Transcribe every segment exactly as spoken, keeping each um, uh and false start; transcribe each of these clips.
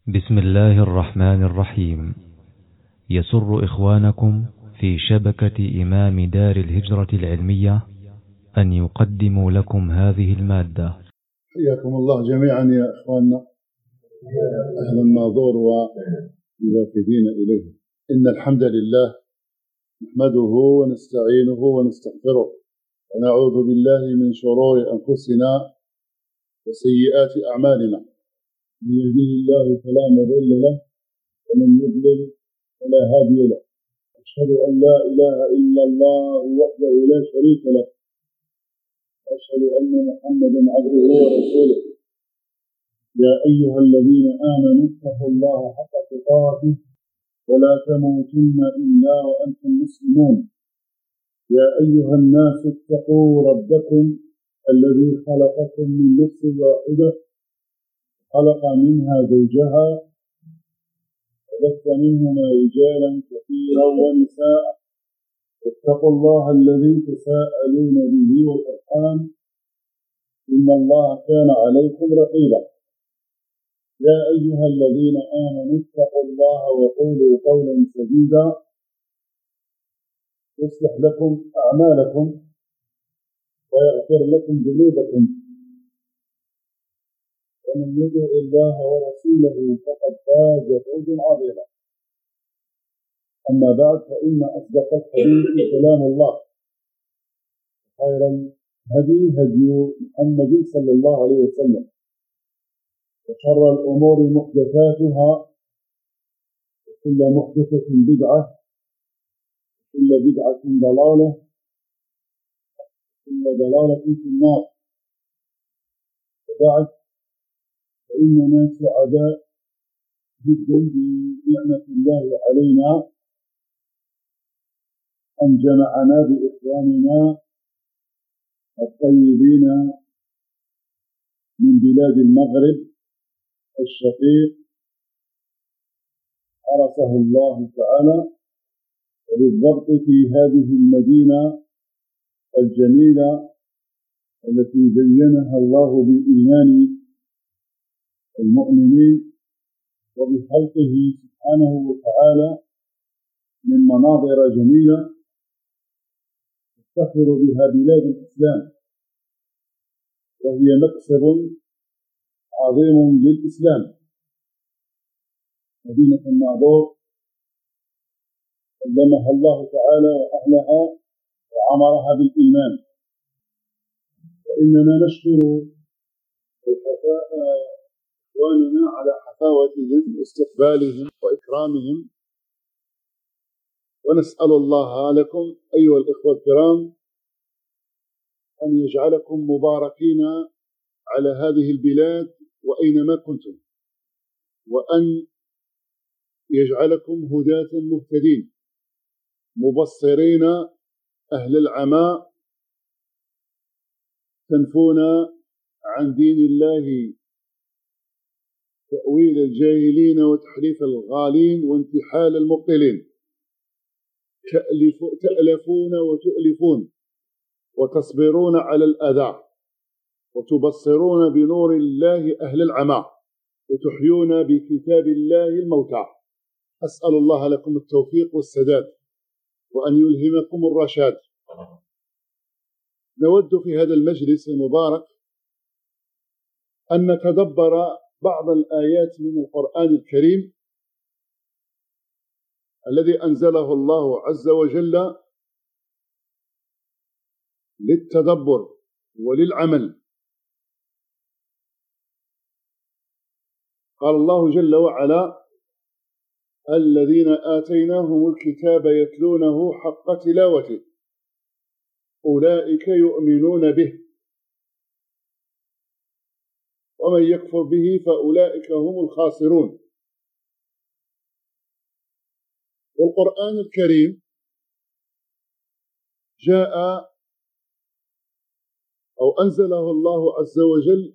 بسم الله الرحمن الرحيم. يسر إخوانكم في شبكة إمام دار الهجرة العلمية أن يقدموا لكم هذه المادة. حياكم الله جميعا يا إخواننا أهل الناظور والوافدين إليه. إن الحمد لله نحمده ونستعينه ونستغفره ونعوذ بالله من شرور أنفسنا وسيئات أعمالنا. من يهده الله فلا مضل له ومن يضلل فلا هادي له. أشهد أن لا إله إلا الله وحده لا شريك له، أشهد أن محمدا عبده ورسوله. يا أيها الذين آمنوا اتقوا الله حق تقاته ولا تموتن إلا وأنتم مسلمون. يا أيها الناس اتقوا ربكم الذي خلقكم من نفس واحدة، خلق منها زوجها وبث منهما رجالا كثيرا ونساء. اتقوا الله الذي تساءلون به والأرحام إن الله كان عليكم رقيبا. يا أيها الذين آمنوا اتقوا الله وقولوا قولا سديدا يصلح لكم أعمالكم ويغفر لكم ذنوبكم، ومن يطع الله ورسوله فقد فاز فوزا عظيما. أما بعد، فإن أصدق الحديث كلام الله، خير الهدي هدي محمد صلى الله عليه وسلم، وشر الأمور محدثاتها، وكل محدثة بدعة، وكل بدعة ضلالة، وكل ضلالة في النار. وبعد، فإننا سعداء جدا بنعمة الله علينا أن جمعنا بإخواننا الطيبين من بلاد المغرب الشقيق، حرسه الله تعالى، وبالضبط في هذه المدينة الجميلة التي زينها الله بإيمان المؤمنين وبخلقه سبحانه وتعالى من مناظر جميلة تفتخر بها بلاد الإسلام، وهي مكسب عظيم للإسلام. مدينة الناظور علمها الله تعالى وأهلها وعمرها بالإيمان. وإننا نشكر إخواننا على حفاوتهم واستقبالهم وإكرامهم، ونسأل الله لكم أيها الإخوة الكرام أن يجعلكم مباركين على هذه البلاد وأينما كنتم، وأن يجعلكم هداة مهتدين مبصرين أهل العمى، تنفون عن دين الله تأويل الجاهلين وتحريف الغالين وانتحال المبطلين، تألفون وتؤلفون وتصبرون على الأذى، وتبصرون بنور الله أهل العمى، وتحيون بكتاب الله الموتى. أسأل الله لكم التوفيق والسداد، وأن يلهمكم الرشاد. نود في هذا المجلس المبارك أن نتدبر بعض الآيات من القرآن الكريم الذي أنزله الله عز وجل للتدبر وللعمل. قال الله جل وعلا: الذين آتيناهم الكتاب يتلونه حق تلاوته أولئك يؤمنون به ومن يكفر به فأولئك هم الخاسرون. والقرآن الكريم جاء أو أنزله الله عز وجل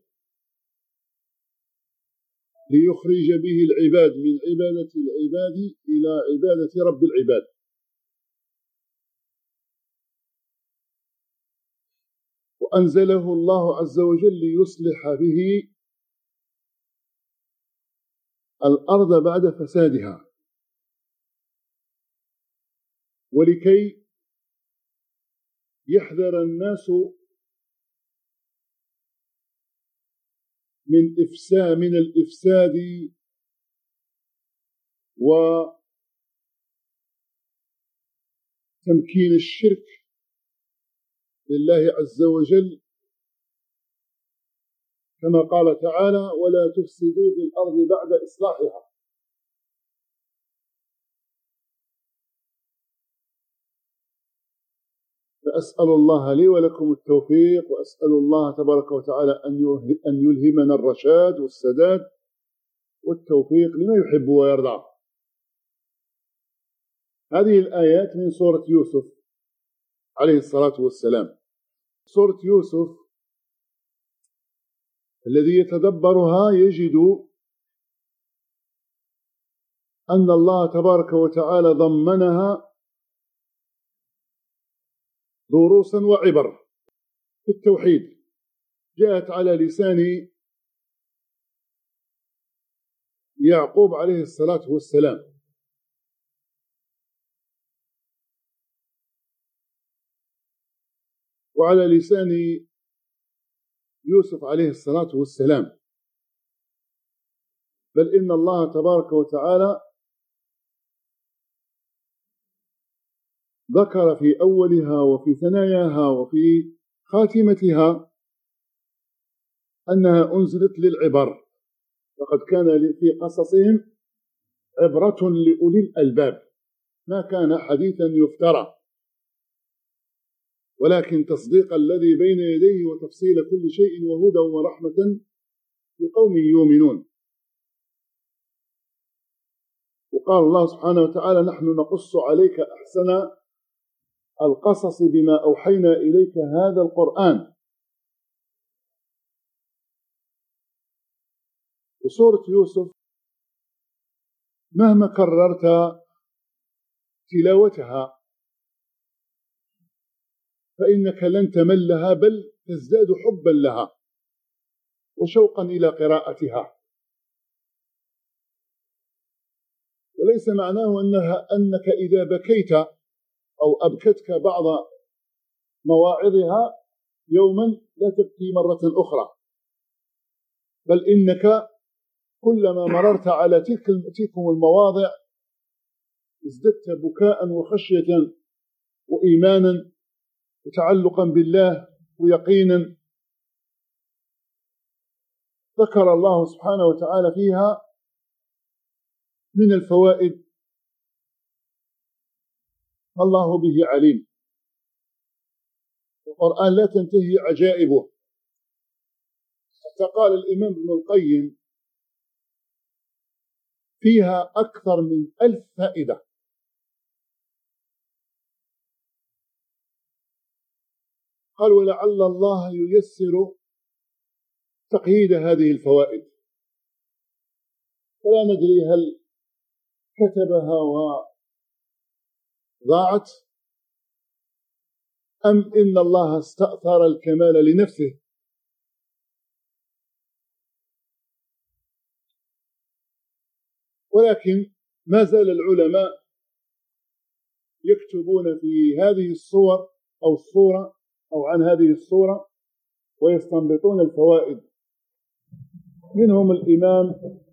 ليخرج به العباد من عبادة العباد إلى عبادة رب العباد. وأنزله الله عز وجل ليصلح به الأرض بعد فسادها، ولكي يحذر الناس من إفساد من الإفساد وتمكين الشرك لله عز وجل، كما قال تعالى: ولا تفسدوا في الأرض بعد إصلاحها. فأسأل الله لي ولكم التوفيق، وأسأل الله تبارك وتعالى أن يلهمنا الرشاد والسداد والتوفيق لما يحب ويرضى. هذه الآيات من سورة يوسف عليه الصلاة والسلام. سورة يوسف الذي يتدبرها يجد أن الله تبارك وتعالى ضمنها دروسا وعبر في التوحيد، جاءت على لسان يعقوب عليه الصلاة والسلام، وعلى لسان يوسف عليه الصلاة والسلام. بل إن الله تبارك وتعالى ذكر في أولها وفي ثناياها وفي خاتمتها أنها أنزلت للعبر، لقد كان في قصصهم عبرة لأولي الألباب، ما كان حديثا يفترى، ولكن تصديق الذي بين يديه وتفصيل كل شيء وهدى ورحمة لقوم يؤمنون. وقال الله سبحانه وتعالى: نحن نقص عليك أحسن القصص بما أوحينا إليك هذا القرآن. وسورة يوسف مهما كررت تلاوتها فإنك لن تملها، بل تزداد حبا لها وشوقا إلى قراءتها. وليس معناه أنها أنك إذا بكيت أو أبكتك بعض مواعظها يوما لا تبكي مرة أخرى، بل إنك كلما مررت على تلك تلك المواضع ازددت بكاء وخشية وإيمانا وتعلقا بالله ويقينا. ذكر الله سبحانه وتعالى فيها من الفوائد الله به عليم. القرآن لا تنتهي عجائبه، حتى قال الإمام ابن القيم: فيها أكثر من ألف فائدة. قال: ولعل الله ييسر تقييد هذه الفوائد، فلا ندري هل كتبها وضاعت أم إن الله استأثر الكمال لنفسه. ولكن ما زال العلماء يكتبون في هذه الصور أو الصورة أو عن هذه الصورة ويستنبطون الفوائد. منهم الإمام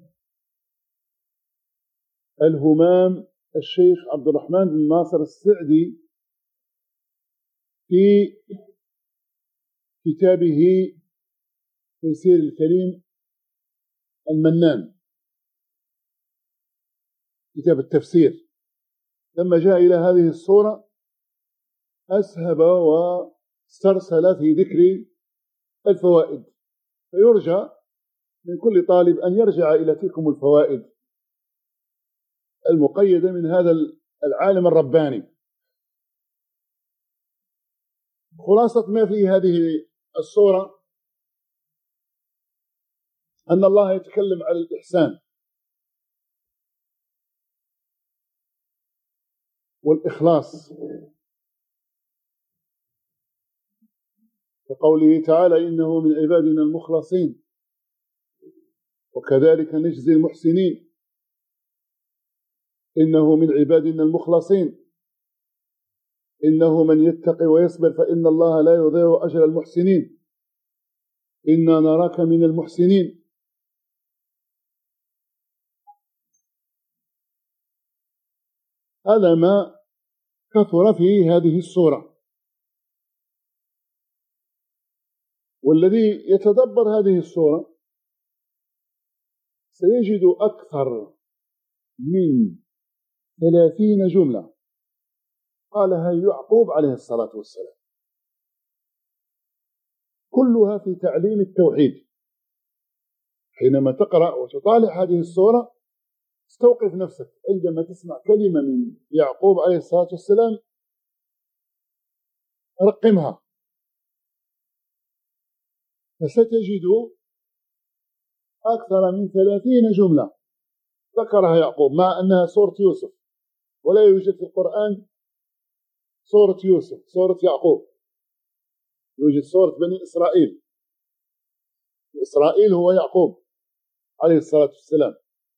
الهمام الشيخ عبد الرحمن بن ناصر السعدي في كتابه تيسير الكريم المنان، كتاب التفسير، لما جاء إلى هذه الصورة أسهب واسترسل في ذكر الفوائد. فيرجى من كل طالب أن يرجع إلى تلكم الفوائد المقيدة من هذا العالم الرباني. خلاصة ما في هذه الصورة أن الله يتكلم على الإحسان والإخلاص، وقوله تعالى: إنه من عبادنا المخلصين وكذلك نجزي المحسنين. إنه من عبادنا المخلصين، إنه من يتقي ويصبر فإن الله لا يضيع أجر المحسنين، إنا نراك من المحسنين. هذا ما كثر في هذه السورة. والذي يتدبر هذه السورة سيجد أكثر من ثلاثين جملة قالها يعقوب عليه الصلاة والسلام، كلها في تعليم التوحيد. حينما تقرأ وتطالع هذه السورة استوقف نفسك عندما تسمع كلمة من يعقوب عليه الصلاة والسلام، رقمها، فستجد أكثر من ثلاثين جملة ذكرها يعقوب، مع أنها سورة يوسف، ولا يوجد في القرآن سورة يوسف، سورة يعقوب، يوجد سورة بني إسرائيل، إسرائيل هو يعقوب عليه الصلاة والسلام.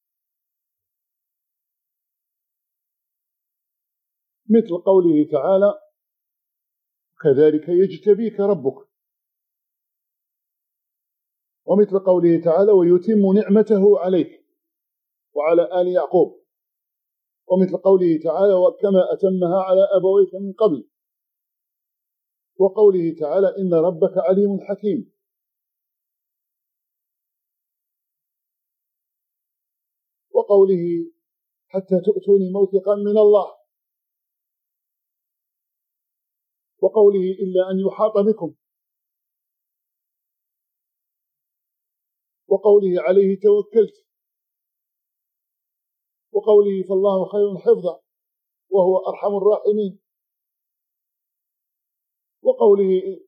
مثل قوله تعالى كذلك يجتبيك ربك، ومثل قوله تعالى ويتم نعمته عليك وعلى آل يعقوب، ومثل قوله تعالى وكما أتمها على أبويك من قبل، وقوله تعالى إن ربك عليم حكيم. وقوله حتى تؤتوني موثقا من الله، وقوله إلا أن يحاط بكم، وقوله عليه توكلت، وقوله فالله خير حفظا وهو أرحم الراحمين، وقوله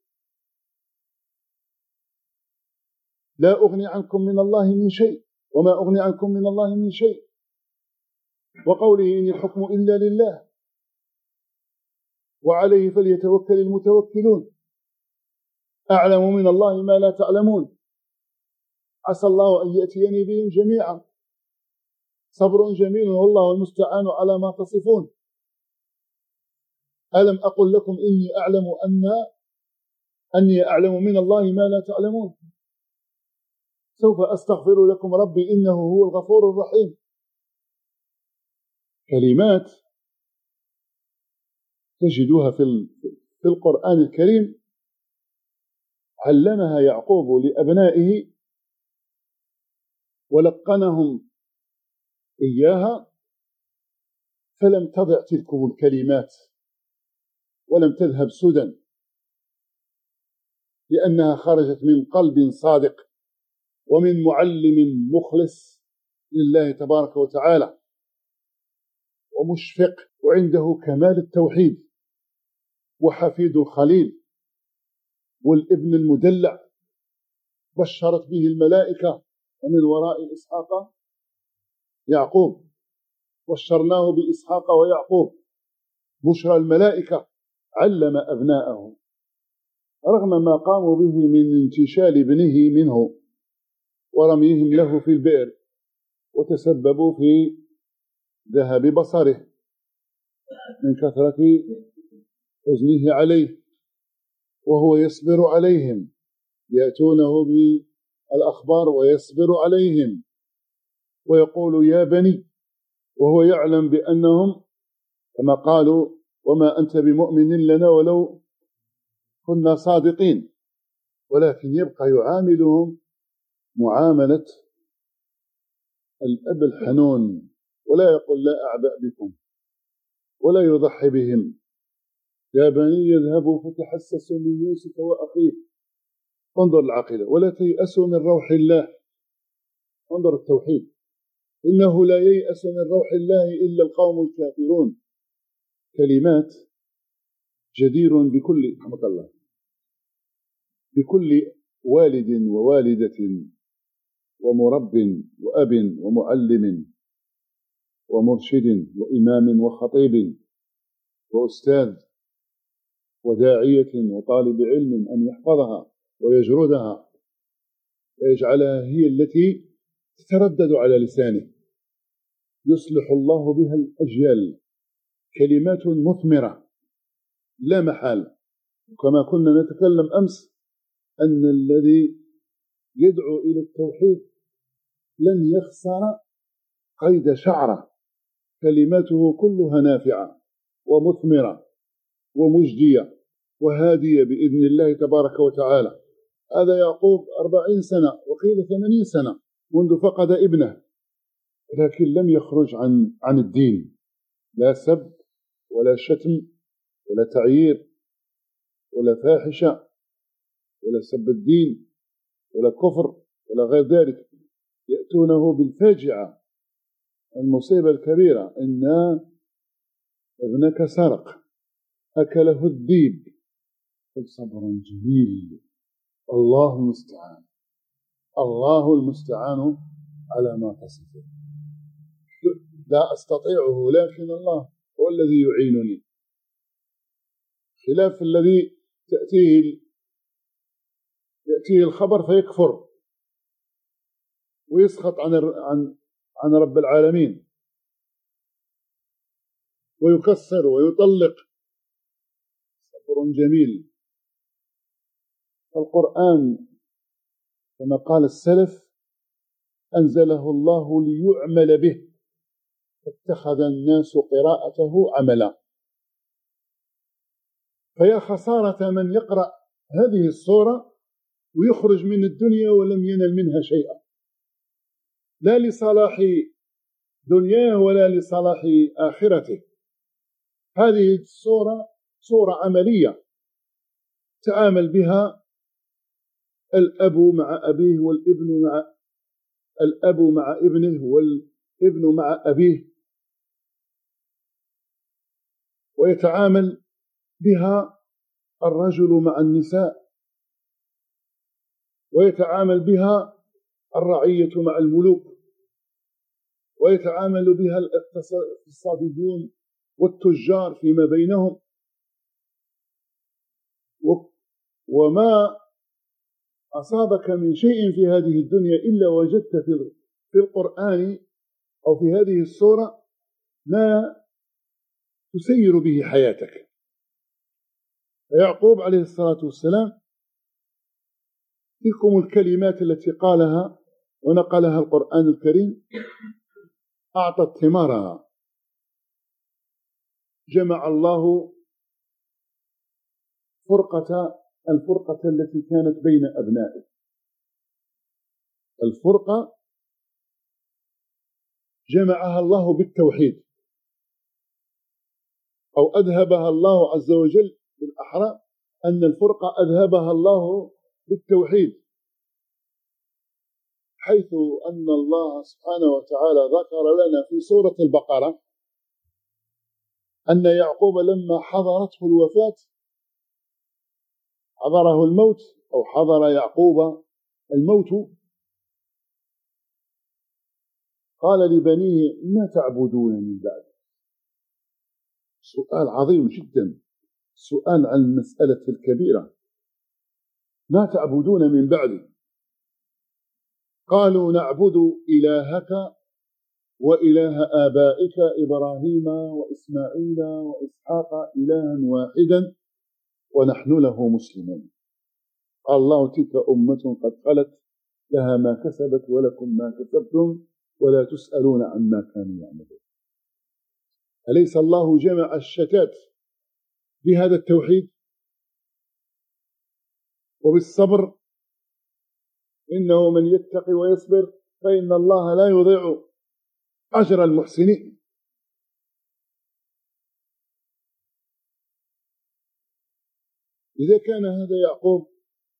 لا أغني عنكم من الله من شيء وما أغني عنكم من الله من شيء، وقوله إن الحكم إلا لله وعليه فليتوكل المتوكلون، أعلم من الله ما لا تعلمون، عسى الله أن يأتيني بهم جميعا، صبر جميل والله المستعان على ما تصفون، ألم أقل لكم إني أعلم أن أني أعلم من الله ما لا تعلمون، سوف أستغفر لكم ربي إنه هو الغفور الرحيم. كلمات تجدها في القرآن الكريم علمها يعقوب لأبنائه ولقنهم إياها، فلم تضع تلك الكلمات ولم تذهب سدى، لأنها خرجت من قلب صادق ومن معلم مخلص لله تبارك وتعالى ومشفق وعنده كمال التوحيد، وحفيد الخليل والابن المدلع، بشرت به الملائكة، ومن وراء إسحاق يعقوب، بشرناه بإسحاق ويعقوب بشرى الملائكة، علم أبناءه رغم ما قاموا به من انتشال ابنه منه ورميهم له في البئر، وتسببوا في ذهاب بصره من كثرة حزنه عليه، وهو يصبر عليهم، يأتونه بالأخبار ويصبر عليهم ويقول يا بني، وهو يعلم بأنهم كما قالوا وما أنت بمؤمن لنا ولو كنا صادقين، ولكن يبقى يعاملهم معاملة الأب الحنون، ولا يقول لا أعبأ بكم، ولا يضحي بهم. يا بني يذهبوا فتحسسوا من يوسف وأخيه، انظر العقيدة، ولا تيأسوا من روح الله، انظر التوحيد، إنه لا ييأس من روح الله إلا القوم الكافرون. كلمات جدير بكل رحمة الله بكل والد ووالدة ومرب وأب ومعلم ومرشد وإمام وخطيب وأستاذ وداعية وطالب علم أن يحفظها ويجردها ويجعلها هي التي تتردد على لسانه، يصلح الله بها الأجيال، كلمات مثمرة لا محال. كما كنا نتكلم أمس أن الذي يدعو إلى التوحيد لن يخسر قيد شعرة، كلماته كلها نافعة ومثمرة ومجدية وهادية بإذن الله تبارك وتعالى. هذا يعقوب أربعين سنة وقيل ثمانين سنة منذ فقد ابنه، لكن لم يخرج عن عن الدين، لا سب ولا شتم ولا تعيير ولا فاحشة ولا سب الدين ولا كفر ولا غير ذلك. يأتونه بالفاجعة المصيبة الكبيرة، إن ابنك سرق أكله الذيب، قل صبر جميل، الله المستعان، الله المستعان على ما تصفون. لا أستطيعه لكن الله هو الذي يعينني، خلاف الذي تأتيه يأتيه الخبر فيكفر ويسخط عن عن عن رب العالمين ويكسر ويطلق. صبر جميل. القرآن كما قال السلف أنزله الله ليعمل به، اتخذ الناس قراءته عملا. فيا خسارة من يقرأ هذه السورة ويخرج من الدنيا ولم ينل منها شيئا، لا لصلاح دنياه ولا لصلاح آخرته. هذه السورة سورة عملية تعامل بها الأب مع أبيه والابن مع الأب مع ابنه والابن مع أبيه، ويتعامل بها الرجل مع النساء، ويتعامل بها الرعية مع الملوك، ويتعامل بها الاقتصاديون والتجار فيما بينهم. وما أصابك من شيء في هذه الدنيا إلا وجدت في القرآن أو في هذه السورة ما تسير به حياتك. يعقوب عليه الصلاة والسلام تلكم الكلمات التي قالها ونقلها القرآن الكريم أعطت ثمارها. جمع الله فرقة الفرقة التي كانت بين أبنائه. الفرقة جمعها الله بالتوحيد، أو أذهبها الله عز وجل بالأحرى أن الفرقة أذهبها الله بالتوحيد، حيث أن الله سبحانه وتعالى ذكر لنا في سورة البقرة أن يعقوب لما حضرته الوفاة، حضره الموت أو حضر يعقوب الموت، قال لبنيه ما تعبدون من بعد. سؤال عظيم جدا، سؤال عن المسألة الكبيرة، ما تعبدون من بعد؟ قالوا نعبد إلهك وإله آبائك إبراهيم وإسماعيل وإسحاق إلها واحدا ونحن له مسلمون. قال الله تلك أمة قد خلت لها ما كسبت ولكم ما كسبتم ولا تسألون عما كانوا يعملون. أليس الله جمع الشتات بهذا التوحيد وبالصبر؟ إنه من يتقي ويصبر فإن الله لا يضيع أجر المحسنين. إذا كان هذا يعقوب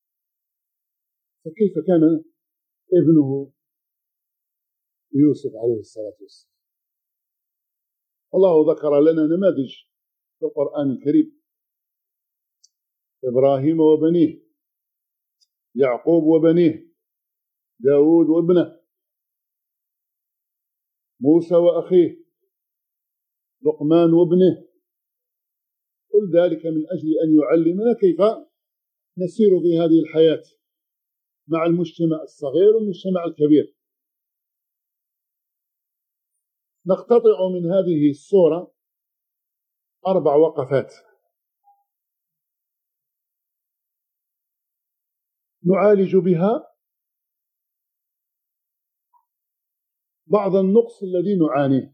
فكيف كان ابنه يوسف عليه الصلاة والسلام؟ الله ذكر لنا نماذج في القرآن الكريم: إبراهيم وبنيه، يعقوب وبنيه، داود وابنه، موسى وأخيه، لقمان وابنه. كل ذلك من أجل أن يعلمنا كيف نسير في هذه الحياة مع المجتمع الصغير والمجتمع الكبير. نقتطع من هذه السورة أربع وقفات نعالج بها بعض النقص الذي نعانيه،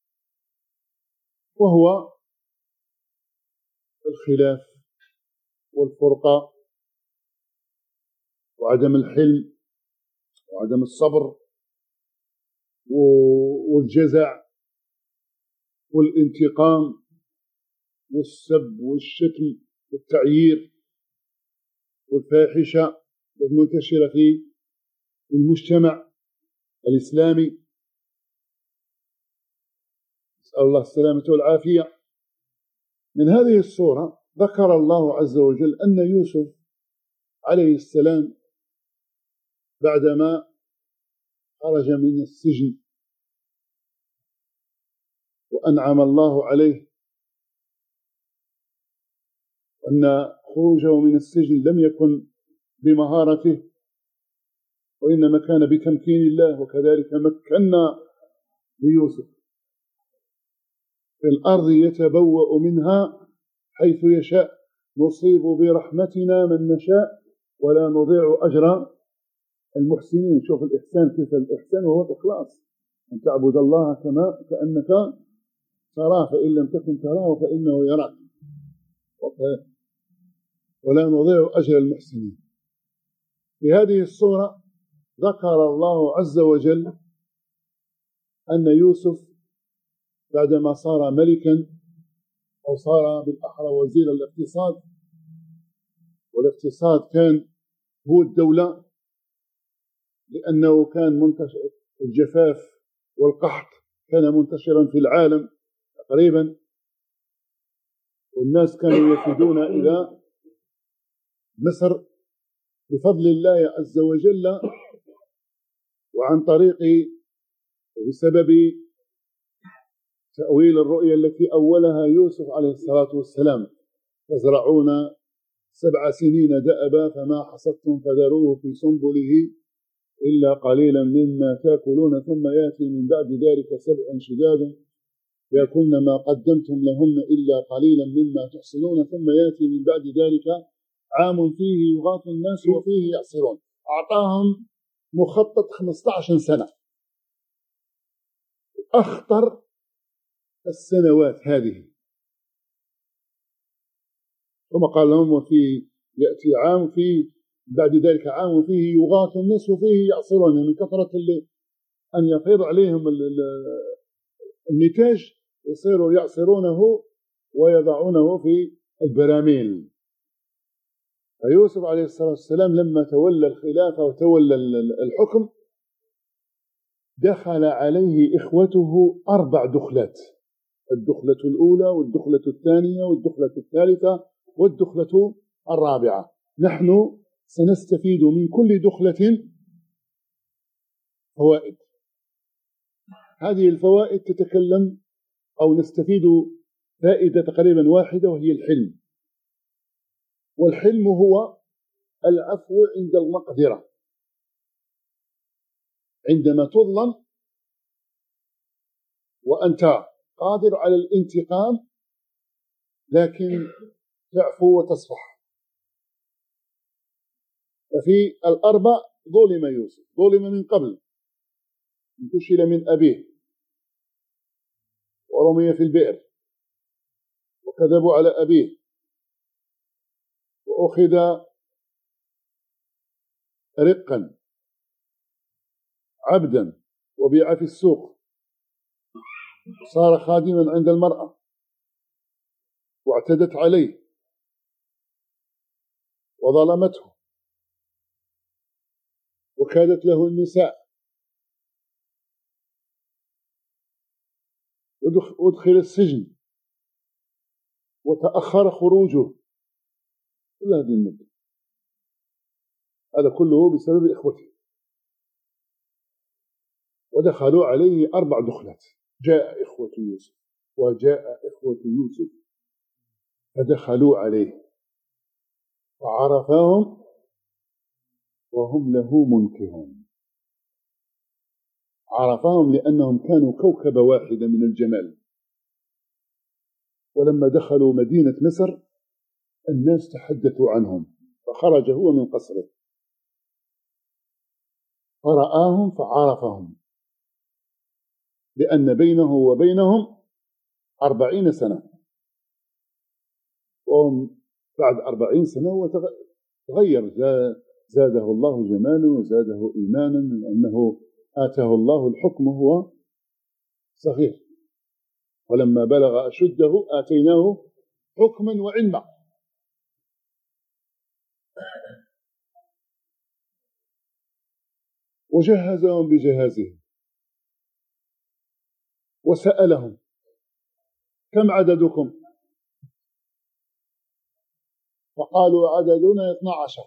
وهو الخلاف والفرقة وعدم الحلم وعدم الصبر والجزع والانتقام والسب والشتم والتعيير والفاحشة المنتشرة في المجتمع الإسلامي، نسأل الله السلامة والعافية. من هذه الصورة ذكر الله عز وجل أن يوسف عليه السلام بعدما خرج من السجن وأنعم الله عليه، أن خروجه من السجن لم يكن بمهارته وإنما كان بتمكين الله، وكذلك مكنا ليوسف في الأرض يتبوأ منها حيث يشاء نصيب برحمتنا من نشاء ولا نضيع أجر المحسنين. شوف الإحسان كيف الإحسان وهو الإخلاص، أن تعبد الله كما كأنك تراه فإن لم تكن تراه فإنه يراك ولا نضيع أجر المحسنين. في هذه السورة ذكر الله عز وجل أن يوسف بعدما صار ملكا أو صار بالأحرى وزير الاقتصاد، والاقتصاد كان هو الدولة لأنه كان منتشر، الجفاف والقحط كان منتشرا في العالم تقريبا، والناس كانوا يفدون إلى مصر بفضل الله عز وجل وعن طريق وبسبب تأويل الرؤيا التي أولها يوسف عليه الصلاة والسلام: تزرعون سبع سنين دأبا فما حصدتم فذروه في سنبله إلا قليلا مما تأكلون ثم يأتي من بعد ذلك سبع شداد يأكلن ما قدمتم لهن إلا قليلا مما تحصنون ثم يأتي من بعد ذلك عام فيه يغاث الناس وفيه يعصرون. أعطاهم مخطط خمسة عشر سنة، أخطر السنوات هذه، ثم قال لهم وفيه يأتي عام فيه بعد ذلك عام فيه يغاث الناس وفيه يعصرون، من كثرة اللي أن يفيض عليهم النتاج يصيروا يعصرونه ويضعونه في البراميل. فيوسف عليه الصلاة والسلام لما تولى الخلافة وتولى الحكم دخل عليه إخوته أربع دخلات: الدخلة الأولى والدخلة الثانية والدخلة الثالثة والدخلة الرابعة. نحن سنستفيد من كل دخلة فوائد. هذه الفوائد تتكلم أو نستفيد فائدة تقريبا واحدة وهي الحلم، والحلم هو العفو عند المقدرة، عندما تظلم وأنت قادر على الانتقام لكن تعفو وتصفح. ففي الأربع ظلم يوسف، ظلم من قبل، انتشل من أبيه ورمي في البئر وكذبوا على أبيه وأخذ رقا عبدا وبيع في السوق، صار خادما عند المرأة واعتدت عليه وظلمته وكادت له النساء، وادخل السجن وتأخر خروجه كل هذه المدة. هذا كله بسبب إخوته، ودخلوا عليه أربع دخلات. جاء إخوة يوسف وجاء إخوة يوسف فدخلوا عليه وعرفهم وهم له منكرون. عرفهم لأنهم كانوا كوكب واحدة من الجمال. ولما دخلوا مدينة مصر الناس تحدثوا عنهم، فخرج هو من قصره فرآهم فعرفهم، لأن بينه وبينهم أربعين سنة، وهم بعد أربعين سنة وتغير، زاده الله جمالا وزاده إيمانا، لأنه آتاه الله الحكم وهو صغير، ولما بلغ أشده آتيناه حكما وعلما. وجهزهم بجهازهم وسألهم كم عددكم؟ فقالوا عددنا اثنا عشر،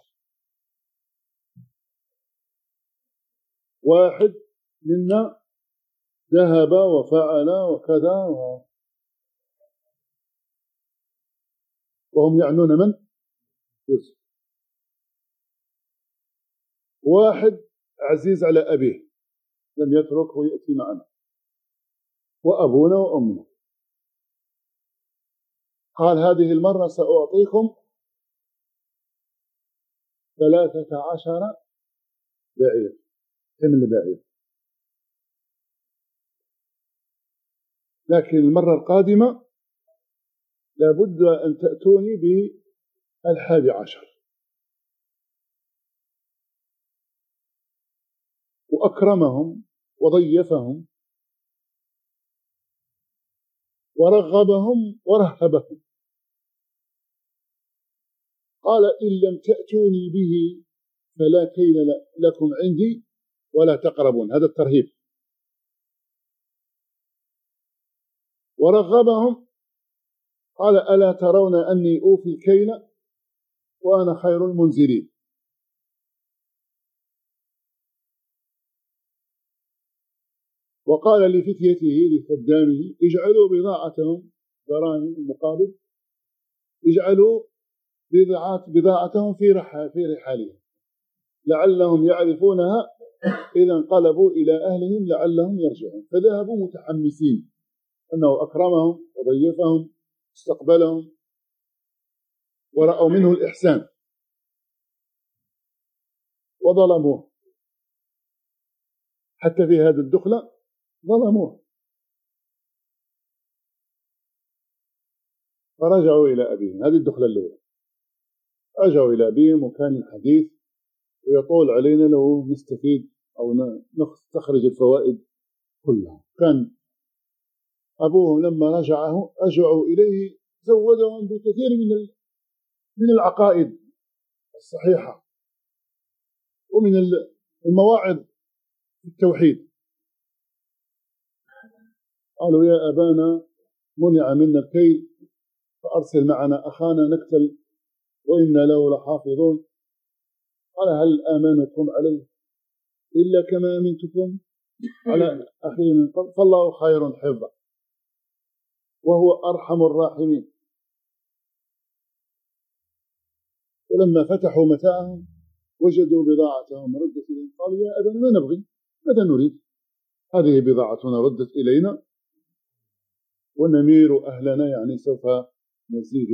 واحد منا ذهب وفعل وكذا و... وهم يعنون من؟ يوسف. واحد عزيز على أبيه لم يتركه يأتي معنا، وأبونا وأمنا. قال هذه المرة سأعطيكم ثلاثة عشر بعير، حمل بعير، لكن المرة القادمة لابد أن تأتوني بالحادي عشر. وأكرمهم وضيفهم ورغبهم ورهبهم. قال إن لم تأتوني به فلا كيل لكم عندي ولا تقربون، هذا الترهيب. ورغبهم قال ألا ترون أني أوفي الكيل وأنا خير المنزلين. وقال لفتيته لخدامه اجعلوا بضاعتهم دراهم مقابل، اجعلوا بضاعات بضاعتهم في رحال في رحالهم لعلهم يعرفونها إذا انقلبوا إلى أهلهم لعلهم يرجعون. فذهبوا متحمسين أنه أكرمهم وضيفهم استقبلهم ورأوا منه الإحسان، وظلموه حتى في هذه الدخلة ظلموه. فرجعوا إلى أبيهم، هذه الدخلة الأولى، رجعوا إلى أبيهم وكان الحديث ويطول علينا لو نستفيد أو نستخرج الفوائد كلها. كان أبوهم لما رجعه رجعوا إليه زودهم بكثير من من العقائد الصحيحة ومن المواعظ في التوحيد. قالوا يا أبانا منع منا الكيل فأرسل معنا أخانا نكتل وإنا له لحافظون. قال هل آمنكم عليه إلا كما أمنتكم على أخيه من قبل فالله خير حفظا وهو أرحم الراحمين. ولما فتحوا متاعهم وجدوا بضاعتهم ردت إليهم قالوا يا أبانا ما نبغي ماذا نريد، هذه بضاعتنا ردت إلينا ونمير أهلنا، يعني سوف نزيد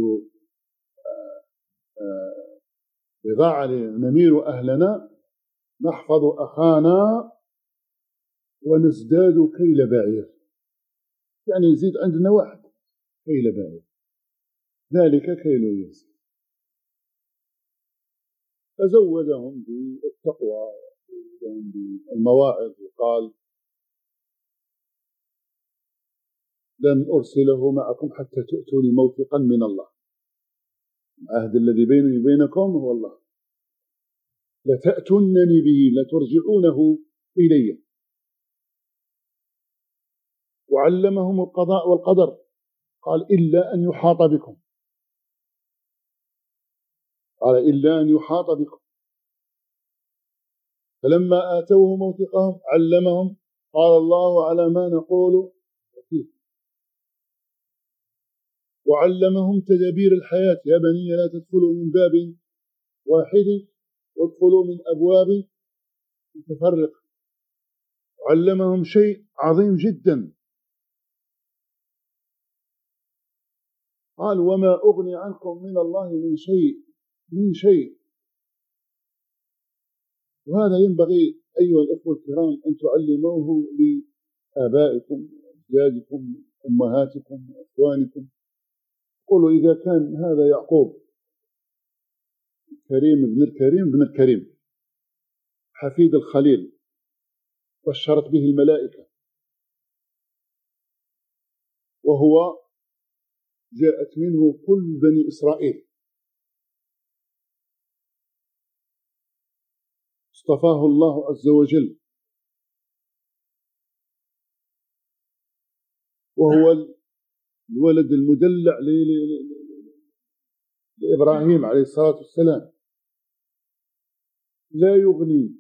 بضاعة نمير أهلنا نحفظ أخانا ونزداد كيل بعير، يعني يزيد عندنا واحد كيل بعير ذلك كيل يسير. فزودهم بالتقوى وزودهم بالمواعظ وقال لن أرسله معكم حتى تؤتوني موثقا من الله، العهد الذي بيني وبينكم هو الله، لتأتونني به لترجعونه إلي. وعلمهم القضاء والقدر قال إلا أن يحاط بكم، قال إلا أن يحاط بكم. فلما آتوه موثقهم علمهم قال الله على ما نقول وكيل. وعلمهم تدابير الحياة يا بني لا تدخلوا من باب واحد وادخلوا من أبواب متفرقة علمهم شيء عظيم جدا. قال وما أغني عنكم من الله من شيء من شيء. وهذا ينبغي أيها الأخوة الكرام أن تعلموه لآبائكم أجدادكم أمهاتكم أخوانكم. قولوا إذا كان هذا يعقوب كريم ابن الكريم ابن الكريم حفيد الخليل بشرت به الملائكة، وهو جاءت منه كل بني إسرائيل، اصطفاه الله عز وجل، وهو الولد المدلع لإبراهيم عليه الصلاة والسلام، لا يغني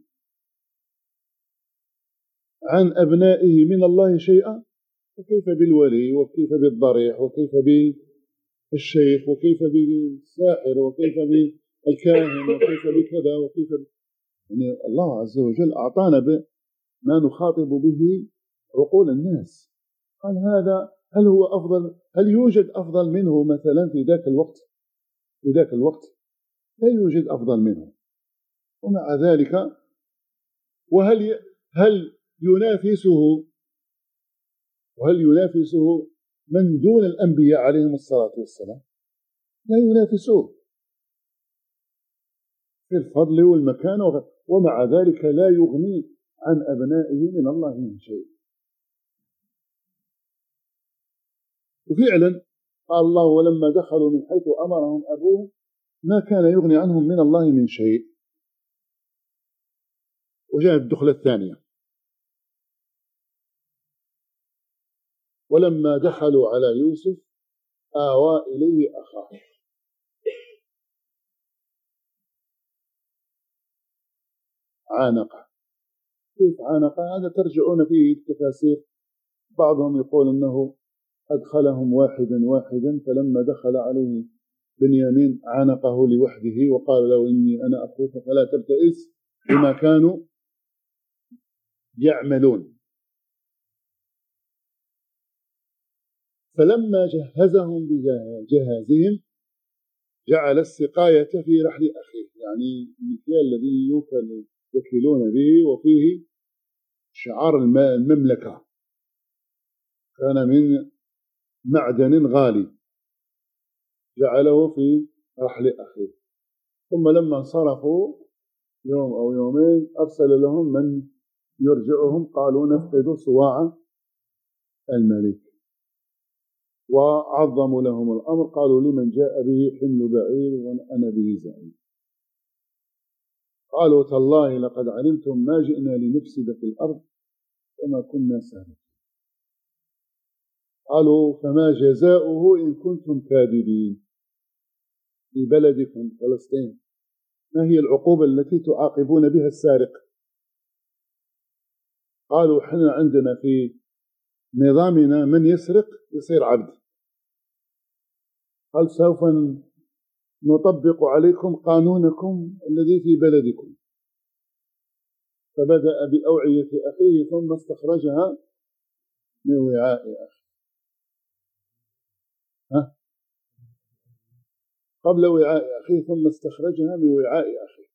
عن أبنائه من الله شيئا. وكيف بالولي، وكيف بالضريح، وكيف بالشيخ، وكيف بالساحر، وكيف بالكاهن، وكيف بكذا، وكيف ب... يعني الله عز وجل أعطانا ما نخاطب به عقول الناس. قال هذا هل هو أفضل؟ هل يوجد أفضل منه مثلا في ذاك الوقت؟ في ذاك الوقت لا يوجد أفضل منه. ومع ذلك وهل ي... هل ينافسه وهل ينافسه من دون الأنبياء عليهم الصلاة والسلام؟ لا ينافسوه في الفضل والمكانة، ومع ذلك لا يغني عن أبنائه من الله من شيء. وفعلا قال الله ولما دخلوا من حيث أمرهم أبوهم ما كان يغني عنهم من الله من شيء. وجاءت الدخلة الثانية ولما دخلوا على يوسف آوى إليه أخاه. عانقه. كيف عانقه؟ هذا ترجعون فيه التفاسير. بعضهم يقول أنه أدخلهم واحدا واحدا، فلما دخل عليه بنيامين عانقه لوحده وقال له إني أنا أخوك فلا تبتئس بما كانوا يعملون. فلما جهزهم بجهازهم جعل السقاية في رحل أخيه، يعني المكيال الذي يوكل يكيلون به وفيه شعار المملكة، كان من معدن غالي، جعله في رحل أخيه. ثم لما انصرفوا يوم أو يومين أرسل لهم من يرجعهم، قالوا نفقد صواع الملك، وعظموا لهم الأمر. قالوا لمن جاء به حمل بعير وأنا به زعيم. قالوا تالله لقد علمتم ما جئنا لنفسد في الأرض وما كنا سارقين. قالوا فما جزاؤه إن كنتم كاذبين في بلدكم فلسطين؟ ما هي العقوبة التي تعاقبون بها السارق؟ قالوا حنا عندنا في نظامنا من يسرق يصير عبد. قال سوف نطبق عليكم قانونكم الذي في بلدكم. فبدأ بأوعية أخيه ثم استخرجها من وعاء أخيه. ها؟ قبل وعاء أخيه ثم استخرجها من وعاء أخيه.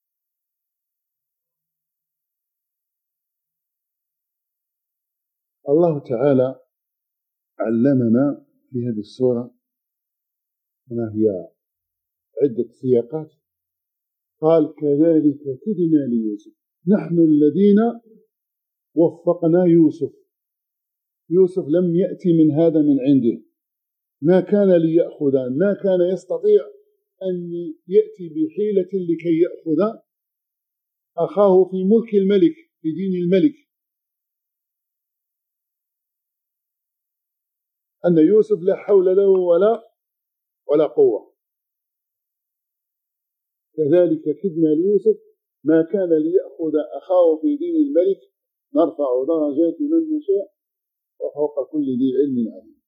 الله تعالى علمنا في هذه السورة ما هي عدة سياقات. قال كذلك كدنا ليوسف، نحن الذين وفقنا يوسف. يوسف لم يأتي من هذا من عنده، ما كان ليأخذ، ما كان يستطيع أن يأتي بحيلة لكي يأخذ أخاه في ملك الملك في دين الملك. أن يوسف لا حول له ولا ولا قوة. كذلك كدنا ليوسف ما كان ليأخذ أخاه في دين الملك نرفع درجات من نشاء وفوق كل ذي علم عليم.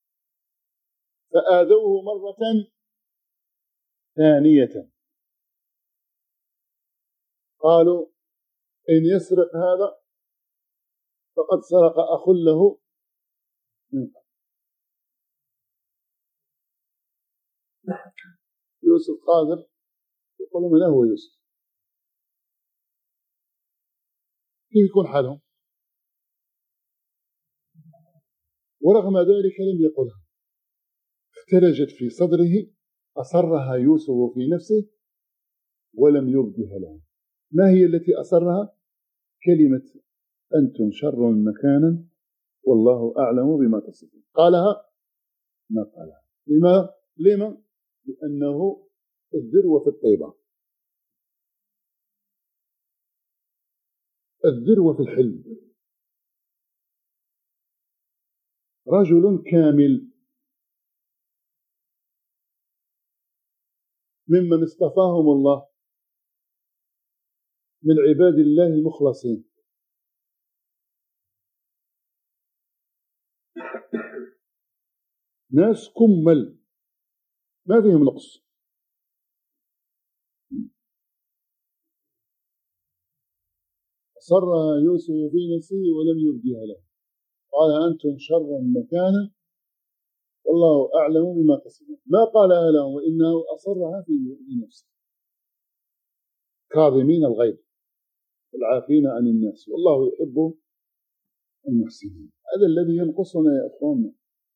فآذوه مرة ثانية، قالوا إن يسرق هذا فقد سرق أخ له من قبل. يوسف قادر يقول من هو يوسف؟ كيف يكون حالهم؟ ورغم ذلك لم يقلها، اخترجت في صدره، أصرها يوسف في نفسه ولم يبدها له. ما هي التي أصرها؟ كلمة أنتم شر مكانا والله أعلم بما تصفون. قالها ما قالها. لما؟ لما؟ لأنه الذروة في الطيبة، الذروة في الحلم. رجل كامل ممن اصطفاهم الله من عباد الله المخلصين، ناس كمل ما فيهم نقص. أصرها يوسف في نفسه ولم يبديها له، قال أنتم شر مكانا والله أعلم بما تصفون. ما قالها لهم وإنه أصرها في نفسه. كاظمين الغيظ والعافين عن الناس والله يحب المحسنين. هذا الذي ينقصنا يا أخواننا.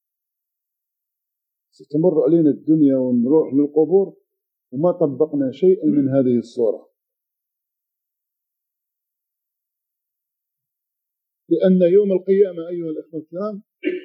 ستمر علينا الدنيا ونروح للقبور وما طبقنا شيئا من هذه الصورة، لأن يوم القيامة أيها الأخوة الكرام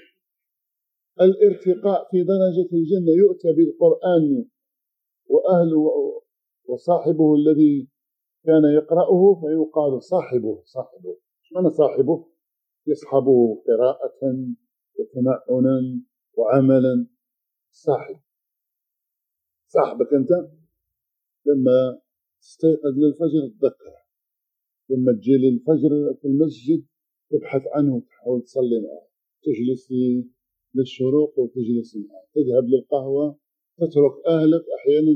الارتقاء في درجة الجنة يؤتى بالقرآن وأهله وصاحبه الذي كان يقرأه فيقال صاحبه. صاحبه من صاحبه؟ يصحبه قراءة وتمعنا وعملا. صاحب صاحبك أنت لما تستيقظ للفجر تذكره، لما تجي للفجر في المسجد تبحث عنه تحاول تصلي معه، تجلس للشروق وتجلس معه، تذهب للقهوة تترك أهلك أحيانا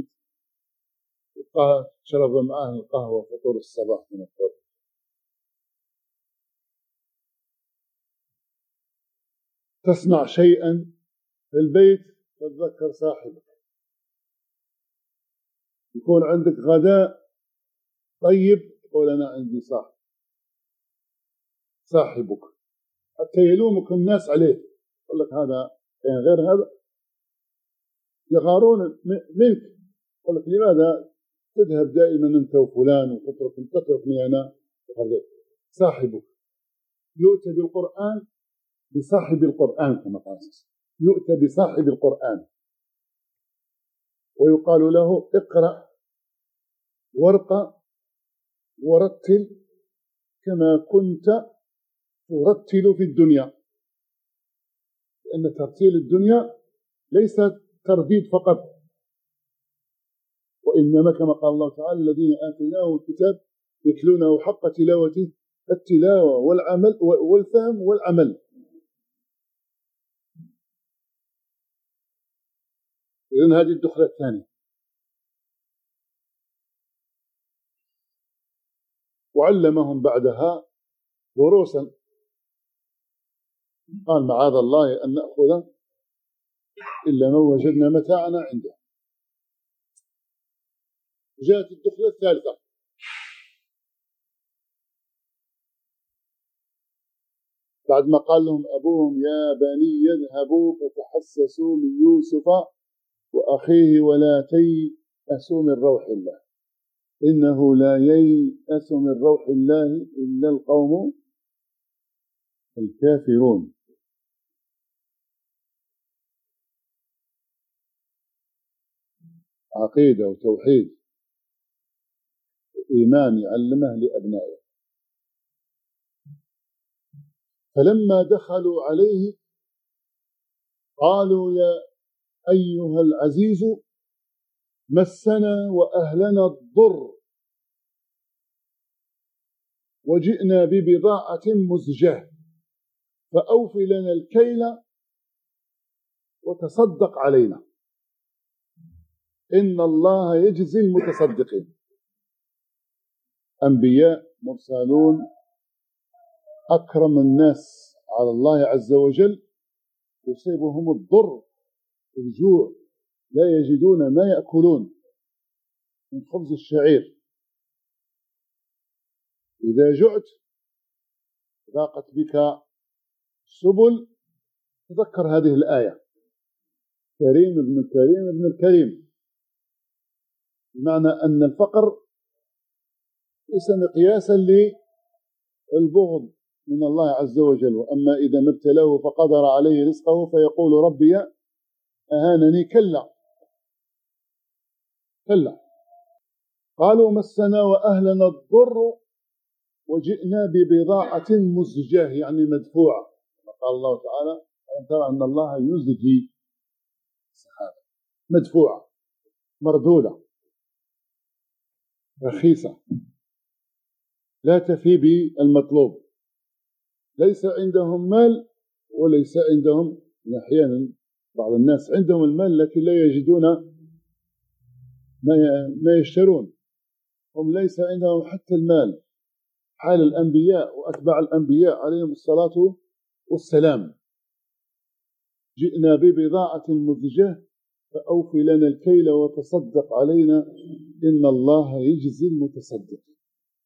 تشرب معه القهوة فطور الصباح من الفطور. تصنع شيئا في البيت تتذكر صاحبك. يكون عندك غداء طيب تقول أنا عندي صاحب، صاحبك، حتى يلومك الناس عليه يقول لك هذا يعني غير هذا يغارون منك. يقول لك لماذا تذهب دائما أنت وفلان وتترك تتركني أنا؟ صاحبك يؤتى بالقرآن بصاحب القرآن كما قال، يؤتى بصاحب القرآن ويقال له اقرأ وارقى ورتل كما كنت ترتل في الدنيا. لأن ترتيل الدنيا ليس ترديد فقط، وإنما كما قال الله تعالى الذين آتيناهم الكتاب يتلونه حق تلاوته، التلاوة والعمل والفهم والعمل. إذن هذه الدخلة الثانية. وعلمهم بعدها دروسا، قال معاذ الله أن نأخذ إلا ما وجدنا متاعنا عنده. جاءت الدخلة الثالثة، بعد ما قال لهم أبوهم يا بني يذهبوا فتحسسوا من يوسف وأخيه ولا تيأسوا من روح الله إنه لا ييأس من روح الله إلا القوم الكافرون. عقيدة وتوحيد وإيمان يعلمه لأبنائه. فلما دخلوا عليه قالوا يا أيها العزيز مسنا وأهلنا الضر وجئنا ببضاعة مزجاة فأوف لنا الكيل وتصدق علينا إن الله يجزي المتصدقين. أنبياء مرسلون أكرم الناس على الله عز وجل يصيبهم الضر الجوع، لا يجدون ما يأكلون من خبز الشعير. إذا جعت ضاقت بك السبل تذكر هذه الآية: كريم ابن الكريم ابن الكريم، بمعنى أن الفقر ليس مقياسا للبغض من الله عز وجل. وأما إذا ما ابتلاه فقدر عليه رزقه فيقول ربي أهانني، كلا كلا. قالوا مسنا وأهلنا الضر وجئنا ببضاعة مزجاة، يعني مدفوعة. قال الله تعالى: ألم ترى أن الله يزجي السحابة، مدفوعة مردودة رخيصة لا تفي بالمطلوب. ليس عندهم مال وليس عندهم، أحيانا بعض الناس عندهم المال لكن لا يجدون ما يشترون، هم ليس عندهم حتى المال. حال الأنبياء وأتباع الأنبياء عليهم الصلاة والسلام: جئنا ببضاعة مزجاة فأوفي لنا الكيل وتصدق علينا إن الله يجزي المتصدقين.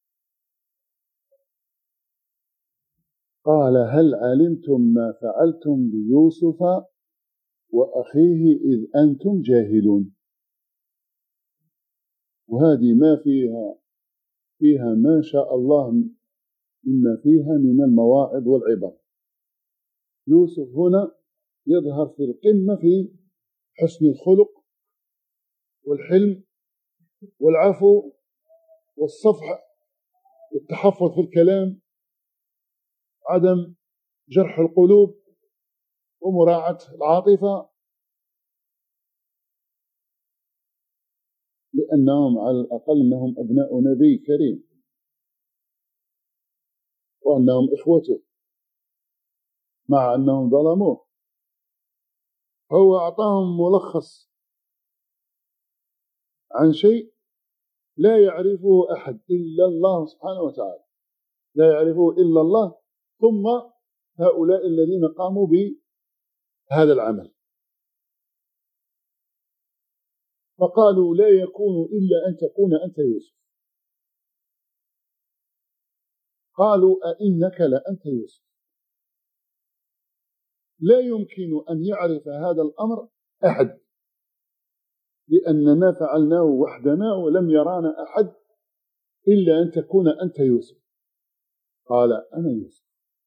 قال: هل علمتم ما فعلتم بيوسف وأخيه إذ أنتم جاهلون. وهذه ما فيها فيها ما شاء الله مما فيها من المواعظ والعبر. يوسف هنا يظهر في القمة في حسن الخلق والحلم والعفو والصفح والتحفظ في الكلام، عدم جرح القلوب ومراعاة العاطفة، لأنهم على الأقل أنهم أبناء نبي كريم وأنهم إخوته مع أنهم ظلموه. هو أعطاهم ملخص عن شيء لا يعرفه أحد إلا الله سبحانه وتعالى، لا يعرفه إلا الله ثم هؤلاء الذين قاموا بهذا العمل. فقالوا: لا يكون إلا أن تكون أنت يوسف. قالوا: أئنك لأنت يوسف. لا يمكن أن يعرف هذا الأمر أحد، لأننا فعلناه وحدنا ولم يرانا أحد إلا أن تكون أنت يوسف. قال: أنا يوسف.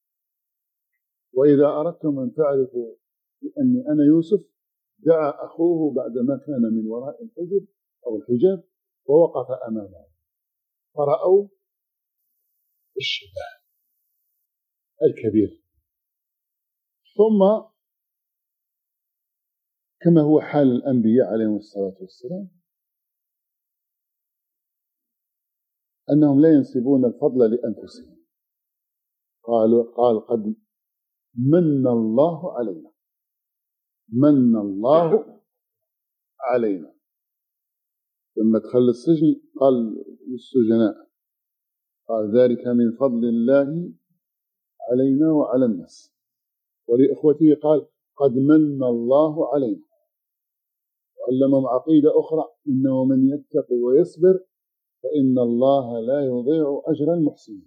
وإذا أردتم أن تعرفوا بأني أنا يوسف، دعا أخوه بعدما كان من وراء الحجب أو الحجاب ووقف أمامه فرأوا الشبه الكبير. ثم كما هو حال الأنبياء عليهم الصلاة والسلام أنهم لا ينسبون الفضل لأنفسهم. قالوا قال: قد من الله علينا، من الله علينا. لما دخل السجن قال للسجناء، قال: ذلك من فضل الله علينا وعلى الناس. ولإخوته قال: قد من الله علينا. وعلمهم عقيدة أخرى: إنه من يتقي ويصبر فإن الله لا يضيع أجر المحسنين.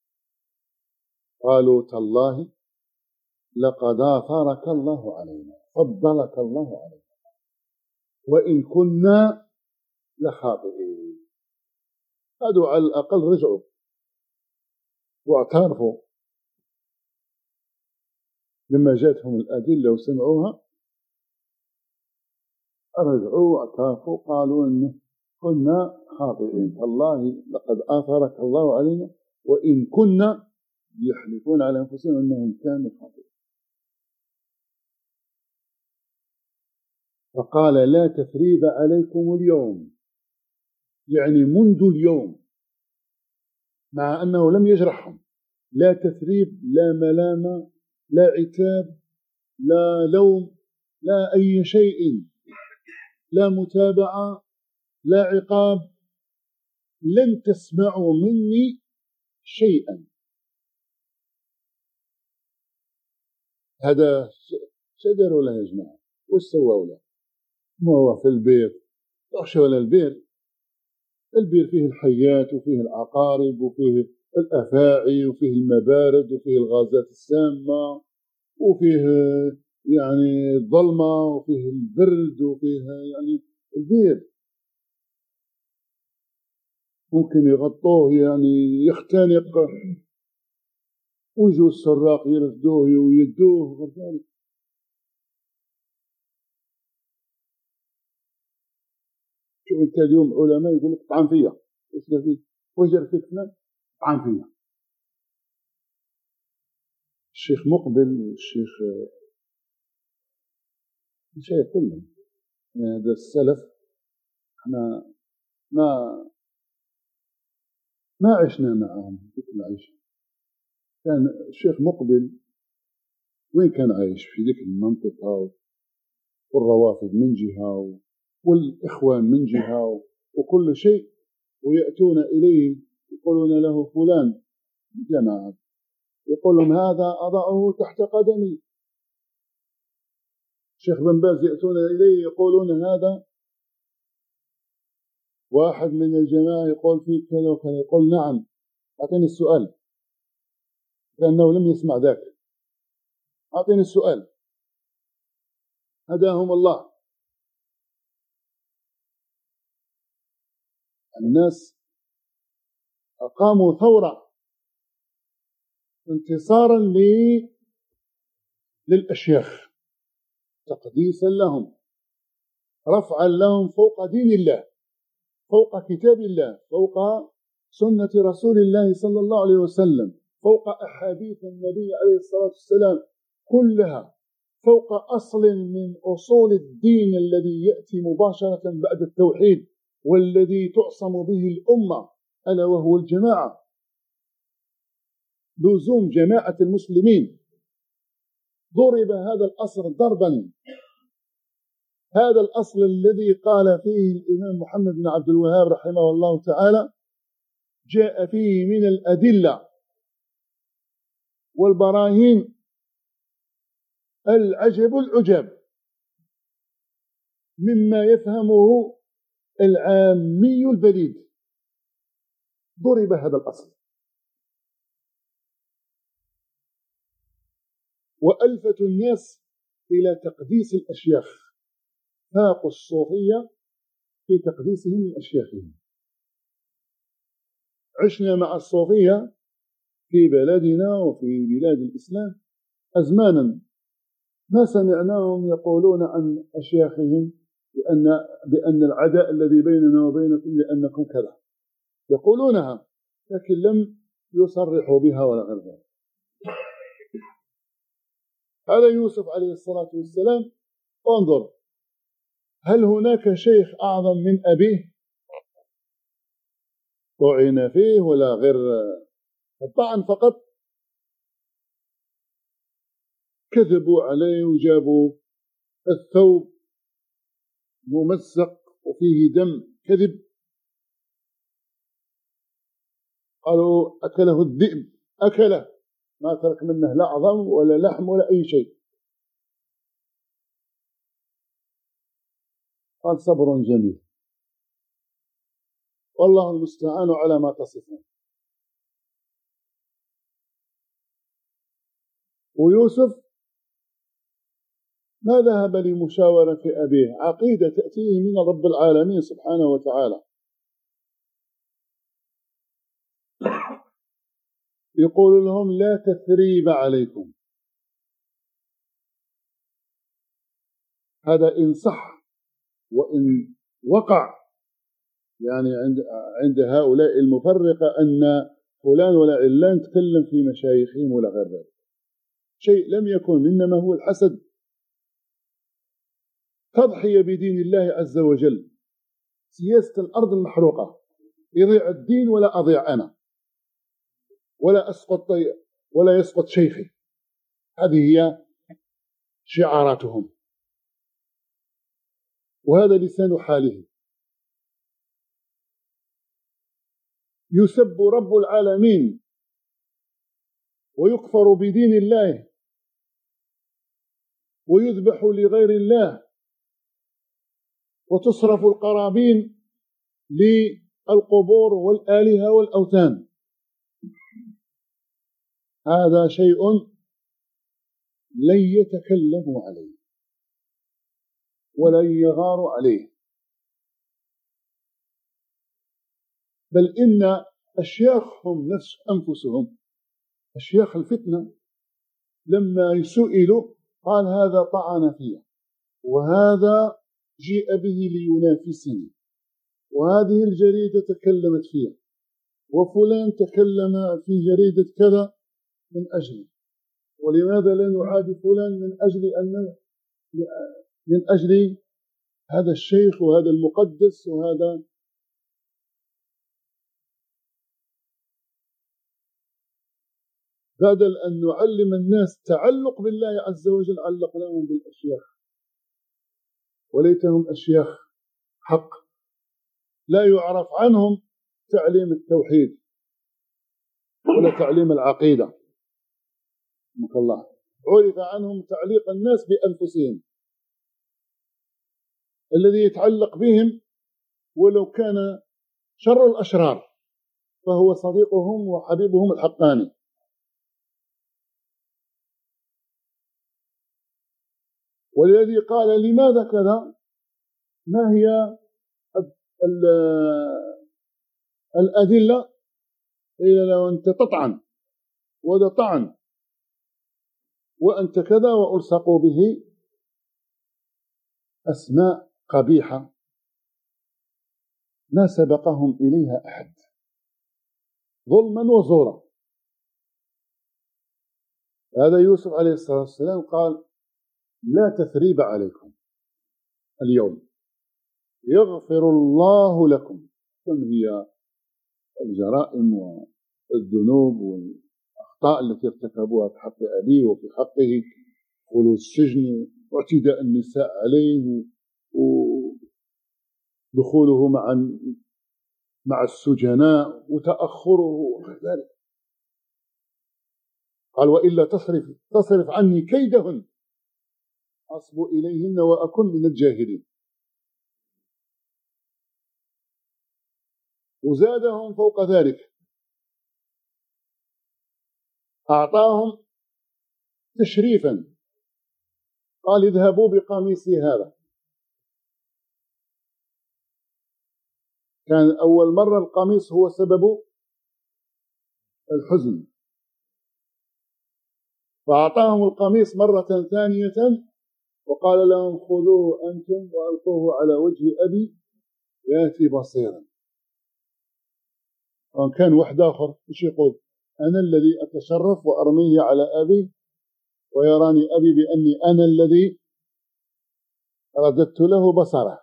قالوا: تالله لقد آثرك الله علينا، فضلك الله علينا، وإن كنا لخاطئين. هذا على الأقل رجعوا واعترفوا لما جاتهم الأدلة وسمعوها، رجعوا واعترفوا قالوا إنه كنا خاطئين، تالله لقد آثرك الله علينا وإن كنا، يحلفون على أنفسهم أنهم كانوا خاطئين. فقال: لا تثريب عليكم اليوم، يعني منذ اليوم، مع أنه لم يجرحهم. لا تثريب، لا ملامة، لا عتاب، لا لوم، لا أي شيء، لا متابعة، لا عقاب. لن تسمعوا مني شيئا. هذا شدر ولا يا جماعة؟ وش سوى ولا؟ ما هو في البير وش ولا البير؟ البير فيه الحيات وفيه العقارب وفيه الأفاعي وفيه المبارد وفيه الغازات السامة وفيه يعني الظلمة وفيه البرد وفيه يعني البير ممكن يغطوه يعني يختنق ويجوا السراق يرفدوه ويدوه غير ذلك. شوف انت اليوم علماء يقول لك طعن فيها ايش فيك وجر فتنه طعن فيها. الشيخ مقبل والشيخ الشيخ كلهم هذا السلف احنا ما ما عشنا معهم ذيك العيشه. كان الشيخ مقبل وين كان عايش؟ في ذيك المنطقه والروافد من جهه والإخوان من جهة وكل شيء، ويأتون إليه يقولون له فلان جماعة يقولون هذا أضعه تحت قدمي. الشيخ بن باز يأتون إليه يقولون هذا واحد من الجماعة يقول فيه كذا وكذا، يقول نعم أعطيني السؤال كأنه لم يسمع ذاك، أعطيني السؤال. هداهم الله. الناس أقاموا ثورة انتصارا للأشياخ، تقديسا لهم، رفعا لهم فوق دين الله، فوق كتاب الله، فوق سنة رسول الله صلى الله عليه وسلم، فوق أحاديث النبي عليه الصلاة والسلام كلها، فوق أصل من أصول الدين الذي يأتي مباشرة بعد التوحيد والذي تعصم به الأمة ألا وهو الجماعة، لزوم جماعة المسلمين. ضرب هذا الأصل ضربا، هذا الأصل الذي قال فيه الإمام محمد بن عبد الوهاب رحمه الله تعالى جاء فيه من الأدلة والبراهين العجب العجاب مما يفهمه العامي البليد. ضرب هذا الأصل وألفت الناس إلى تقديس الأشياخ، فاقوا الصوفية في تقديسهم لأشياخهم. عشنا مع الصوفية في بلدنا وفي بلاد الإسلام أزمانا ما سمعناهم يقولون عن أشياخهم بأن, بأن العداء الذي بيننا وبينكم لأنكم كذا، يقولونها لكن لم يصرحوا بها ولا غير ذلك. هذا يوسف عليه الصلاة والسلام، انظر هل هناك شيخ أعظم من أبيه طعن فيه ولا غير الطعن فقط؟ كذبوا عليه وجابوا الثوب ممزق وفيه دم كذب، قالوا أكله الذئب، أكله ما ترك منه لا عظم ولا لحم ولا أي شيء. قال صبر جميل والله المستعان على ما تصفون. ويوسف ما ذهب لمشاورة أبيه، عقيدة تأتيه من رب العالمين سبحانه وتعالى. يقول لهم لا تثريب عليكم، هذا إن صح، وإن وقع يعني عند عند هؤلاء المفرقة أن فلان ولا علان تكلم في مشايخهم ولا غير ذلك، شيء لم يكن، إنما هو الحسد، تضحية بدين الله عز وجل، سياسة الأرض المحروقة، يضيع الدين ولا أضيع أنا ولا أسقط ولا يسقط شيخي. هذه هي شعاراتهم وهذا لسان حاله. يسب رب العالمين ويكفر بدين الله ويذبح لغير الله وتصرف القرابين للقبور والآلهة والأوثان. هذا شيء لن يتكلموا عليه ولن يغاروا عليه، بل إن أشياخهم نفس أنفسهم، أشياخ الفتنة، لما سئلوا قال هذا طعن فيه، وهذا جيء به لينافسني، وهذه الجريدة تكلمت فيه، وفلان تكلم في جريدة كذا من أجلي، ولماذا لا نعادي فلان من أجل أن من أجل هذا الشيخ وهذا المقدس وهذا. بدل أن نعلم الناس تعلق بالله عز وجل علقناهم بالأشياخ، وليتهم أشياخ حق لا يعرف عنهم تعليم التوحيد ولا تعليم العقيدة، رحمك الله، عرف عنهم تعليق الناس بأنفسهم. الذي يتعلق بهم ولو كان شر الأشرار فهو صديقهم وحبيبهم الحقاني. والذي قال لماذا كذا، ما هي الأدلة؟ إلا لو أنت تطعن وده طعن وأنت كذا، وألصقوا به أسماء قبيحة ما سبقهم إليها أحد ظلما وزورا. هذا يوسف عليه الصلاة والسلام قال لا تثريب عليكم اليوم يغفر الله لكم. كم هي الجرائم والذنوب والأخطاء التي ارتكبوها في حق أبيه وفي حقه، خلود السجن واعتداء النساء عليه ودخوله مع مع السجناء وتأخره وذلك. قال وإلا تصرف تصرف عني كيدهن أصب إليهن وأكن من الجاهلين. وزادهم فوق ذلك، أعطاهم تشريفا، قال اذهبوا بقميصي هذا. كان أول مرة القميص هو سبب الحزن، فأعطاهم القميص مرة ثانية وقال لهم خذوه أنتم وألقوه على وجه أبي يأتي بصيرا. وإن كان واحد آخر إيش يقول؟ أنا الذي أتشرف وأرميه على أبي ويراني أبي بأني أنا الذي رددت له بصره.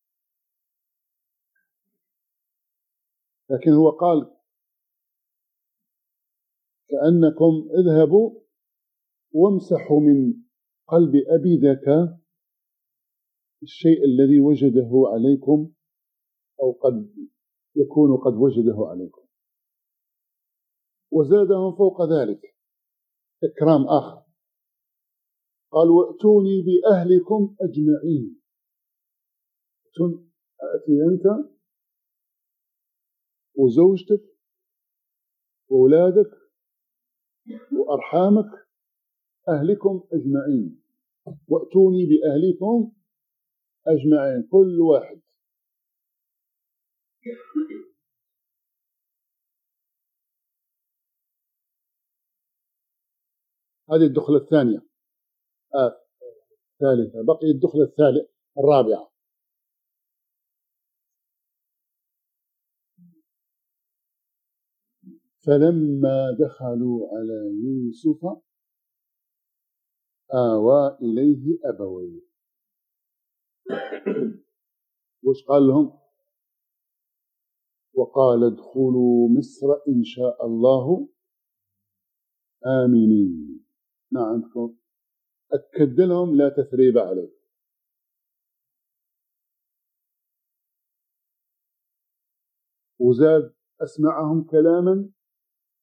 لكن هو قال كأنكم اذهبوا وامسحوا من قلب أبي ذاك الشيء الذي وجده عليكم أو قد يكون قد وجده عليكم. وزادهم فوق ذلك إكرام آخر، قال وأتوني بأهلكم أجمعين. أتي أنت وزوجتك وأولادك وأرحامك، أهلكم أجمعين، وأتوني بأهلكم أجمعين، كل واحد. هذه الدخلة الثانية. آه. ثالثة، بقي الدخلة الثالثة الرابعة. فلما دخلوا على يوسف آوى إليه أبويه. وش قال لهم؟ وقال ادخلوا مصر إن شاء الله آمنين. ما عندكم، أكد لهم لا تثريب عليه. وزاد أسمعهم كلاما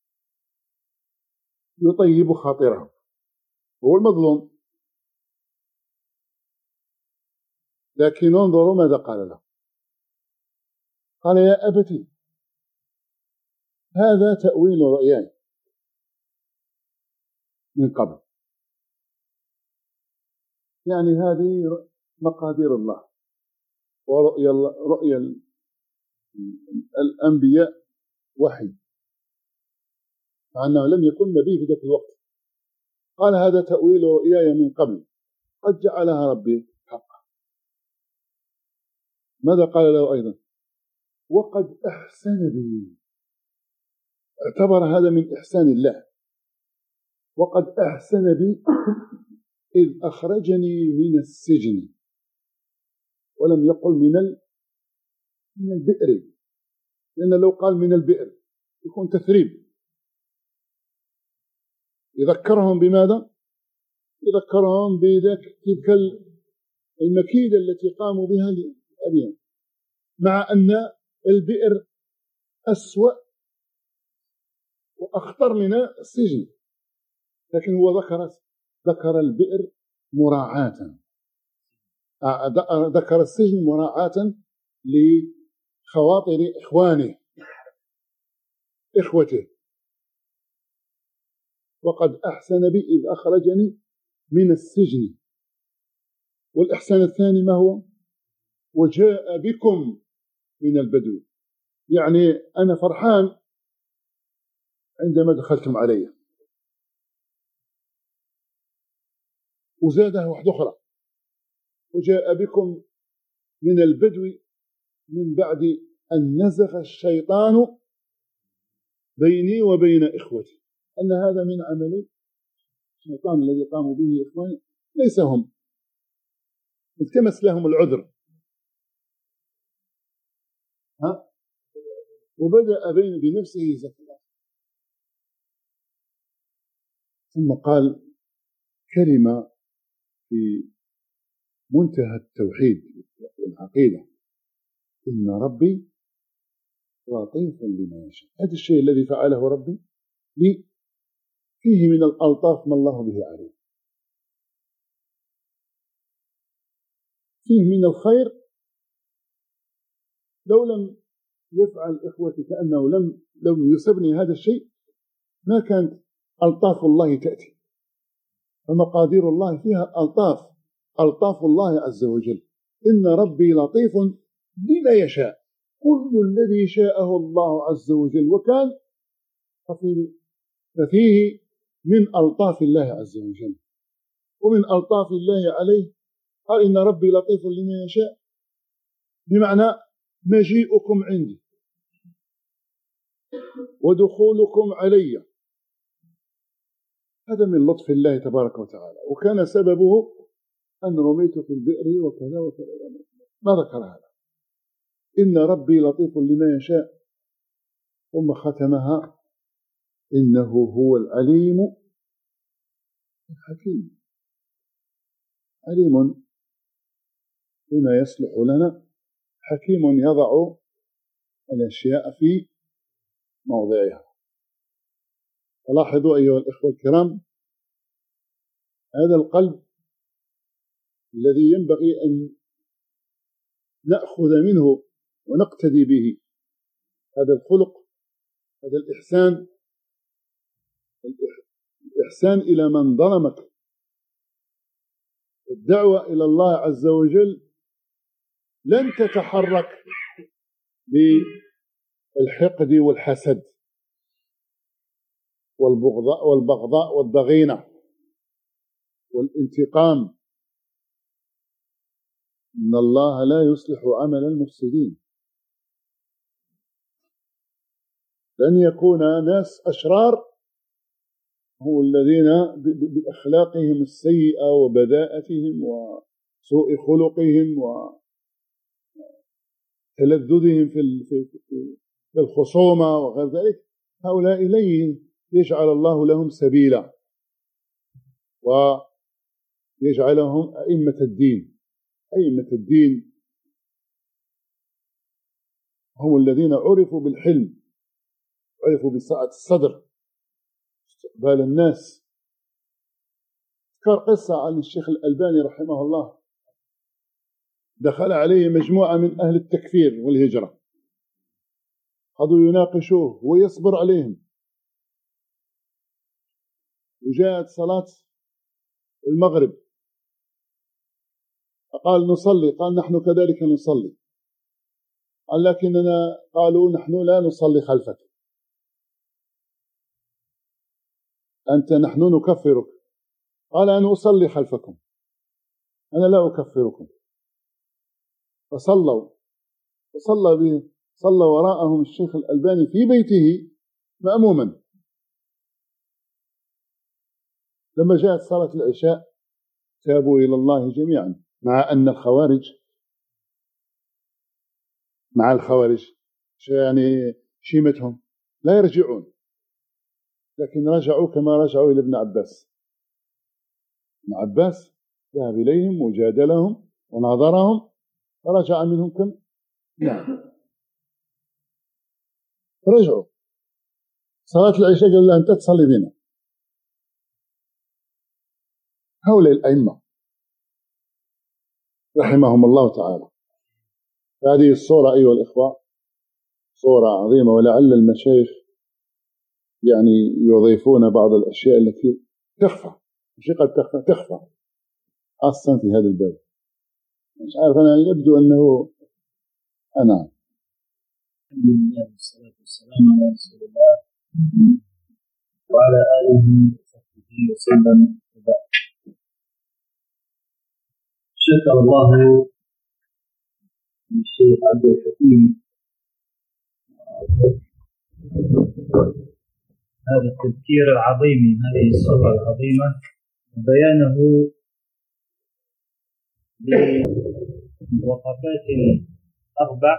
يطيب خاطرهم. هو المظلوم لكن انظروا ماذا قال له. قال يا أبتي هذا تأويل رؤياي من قبل، يعني هذه مقادير الله ورؤيا رؤيا الأنبياء وحي، مع أنه لم يكن نبي في ذاك الوقت. قال هذا تأويل رؤياي من قبل قد جعلها ربي حقا. ماذا قال له أيضا؟ وقد أحسن بي، اعتبر هذا من إحسان الله. وقد أحسن بي إذ أخرجني من السجن، ولم يقل من من البئر، لأن لو قال من البئر يكون تثريب. يذكرهم بماذا؟ يذكرهم بذلك تلك المكيدة التي قاموا بها لأبيهم، مع أن البئر أسوأ وأخطر من السجن، لكن هو ذكر ذكر البئر مراعاة، ذكر السجن مراعاة لخواطر إخوانه إخوته. وقد أحسن بي إذ أخرجني من السجن. والإحسان الثاني ما هو؟ وجاء بكم من البدو، يعني أنا فرحان عندما دخلتم علي. وزادها واحدة أخرى وجاء بكم من البدو من بعد أن نزغ الشيطان بيني وبين إخوتي، أن هذا من عمل الشيطان الذي قاموا به إخواني، ليس هم، التمس لهم العذر. ها؟ وبدأ بين بنفسه زكاة، ثم قال كلمة في منتهى التوحيد والعقيدة: إن ربي لطيف لما يشاء. هذا الشيء الذي فعله ربي لي فيه من الألطاف ما الله به عليه، فيه من الخير لو لم يفعل إخوتي كأنه لم لم يصبني هذا الشيء ما كانت ألطاف الله تأتي. فمقادير الله فيها ألطاف، ألطاف الله عز وجل. إن ربي لطيف لما يشاء، كل الذي شاءه الله عز وجل وكان ففيه من ألطاف الله عز وجل. ومن ألطاف الله عليه قال إن ربي لطيف لما يشاء، بمعنى مجيئكم عندي ودخولكم علي، هذا من لطف الله تبارك وتعالى. وكان سببه أن رميت في البئر وكذا وكذا، ما ذكر هذا. إن ربي لطيف لما يشاء، ثم ختمها إنه هو العليم الحكيم. عليم بما يصلح لنا، حكيم يضع الأشياء في موضعها. فلاحظوا أيها الإخوة الكرام، هذا القلب الذي ينبغي أن نأخذ منه ونقتدي به، هذا الخلق، هذا الإحسان، الإحسان إلى من ظلمك، الدعوة إلى الله عز وجل، لن تتحرك بالحقد والحسد والبغضاء والبغضاء والضغينة والانتقام. إن الله لا يصلح عمل المفسدين. لن يكون ناس أشرار هم الذين بأخلاقهم السيئة وبذاءتهم وسوء خلقهم وتلذذهم في الخصومة وغير ذلك، هؤلاء لن يجعل الله لهم سبيلا ويجعلهم أئمة الدين. أئمة الدين هم الذين عرفوا بالحلم، عرفوا بسعة الصدر، استقبال الناس. اذكر قصة عن الشيخ الألباني رحمه الله. دخل عليه مجموعة من أهل التكفير والهجرة، قضوا يناقشوه ويصبر عليهم. وجاءت صلاة المغرب فقال نصلي، قال نحن كذلك نصلي، قال لكننا قالوا نحن لا نصلي خلفك، أنت نحن نكفرك، قال أنا أصلي خلفكم، أنا لا أكفركم. فصلوا وصلى به صلى وراءهم الشيخ الألباني في بيته مأموما. لما جاءت صلاة العشاء تابوا إلى الله جميعا، مع أن الخوارج مع الخوارج يعني شيمتهم لا يرجعون، لكن رجعوا كما رجعوا إلى ابن عباس. ابن عباس ذهب إليهم وجادلهم وناظرهم فرجع منهم كم؟ نعم رجعوا. صلاة العشاء قال له أنت تصلي بنا. هؤلاء الأئمة رحمهم الله تعالى. هذه الصورة أيها الإخوة صورة عظيمة، ولعل المشايخ يعني يضيفون بعض الأشياء التي تخفى، مش قد تخفى تخفى خاصة في هذا الباب. مش عارف أنا، يبدو أنه أنا الحمد لله والصلاة والسلام على رسول الله وعلى آله وصحبه وسلم. شكر الله الشيخ عبد الحكيم هذا التذكير العظيم من هذه السورة العظيمة وبيانه بوقفات أربع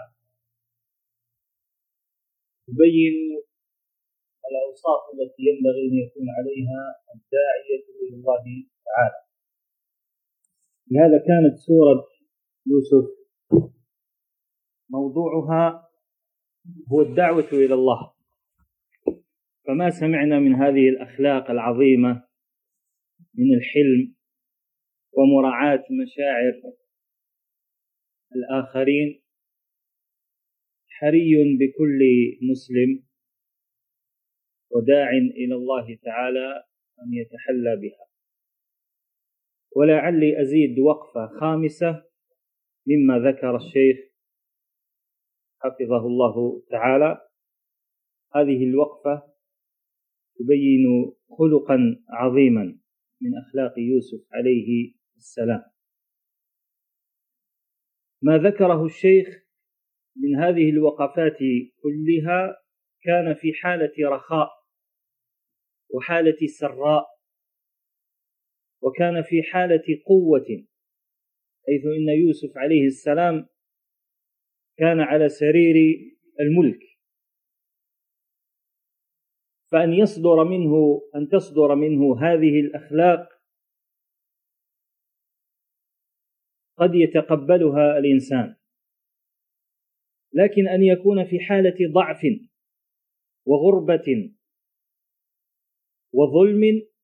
تبين الأوصاف التي ينبغي أن يكون عليها الداعية إلى الله تعالى. لهذا كانت سورة يوسف موضوعها هو الدعوة إلى الله، فما سمعنا من هذه الأخلاق العظيمة من الحلم ومراعاة مشاعر الآخرين حري بكل مسلم وداع إلى الله تعالى أن يتحلى بها. ولعلي أزيد وقفة خامسة مما ذكر الشيخ حفظه الله تعالى. هذه الوقفة تبين خلقا عظيما من أخلاق يوسف عليه السلام. ما ذكره الشيخ من هذه الوقفات كلها كان في حالة رخاء وحالة سراء، وكان في حالة قوة، حيث إن يوسف عليه السلام كان على سرير الملك، فأن يصدر منه أن تصدر منه هذه الأخلاق قد يتقبلها الإنسان، لكن أن يكون في حالة ضعف وغربة وظلم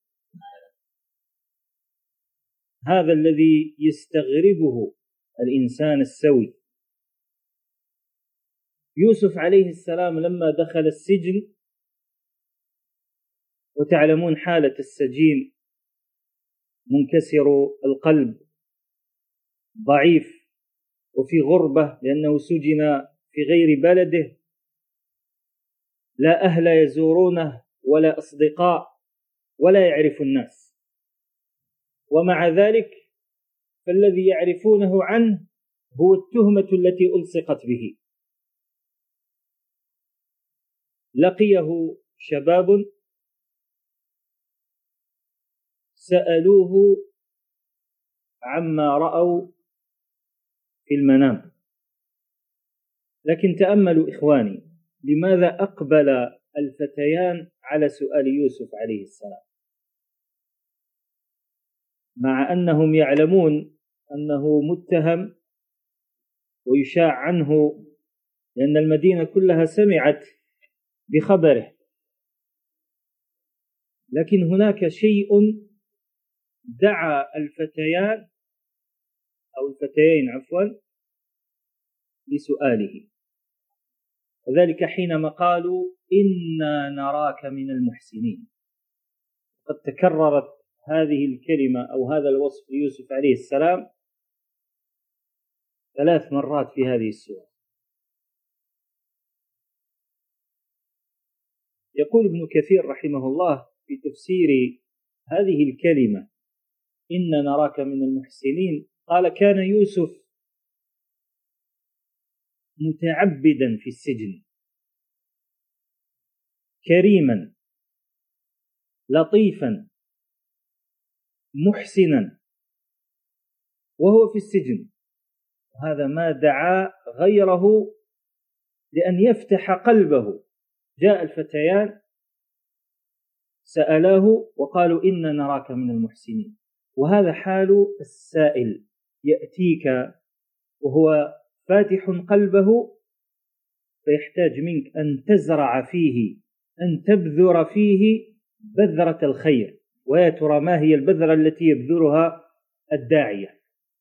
هذا الذي يستغربه الإنسان السوي. يوسف عليه السلام لما دخل السجن، وتعلمون حالة السجين منكسر القلب ضعيف وفي غربة لأنه سجن في غير بلده، لا أهل يزورونه ولا أصدقاء ولا يعرف الناس، ومع ذلك فالذي يعرفونه عنه هو التهمة التي ألصقت به. لقيه شباب سألوه عما رأوا في المنام، لكن تأملوا إخواني لماذا أقبل الفتيان على سؤال يوسف عليه السلام، مع أنهم يعلمون أنه متهم ويشاع عنه، لأن المدينة كلها سمعت بخبره، لكن هناك شيء دعا الفتيان أو الفتيين عفوا لسؤاله، وذلك حينما قالوا إنا نراك من المحسنين. قد تكررت هذه الكلمة أو هذا الوصف ليوسف عليه السلام ثلاث مرات في هذه السورة. يقول ابن كثير رحمه الله في تفسير هذه الكلمة إنا نراك من المحسنين، قال كان يوسف متعبدا في السجن، كريما لطيفا محسنا وهو في السجن، هذا ما دعا غيره لأن يفتح قلبه. جاء الفتيان سألاه وقالوا إنا نراك من المحسنين، وهذا حال السائل، يأتيك وهو فاتح قلبه فيحتاج منك أن تزرع فيه، أن تبذر فيه بذرة الخير. ويا ترى ما هي البذرة التي يبذرها الداعية؟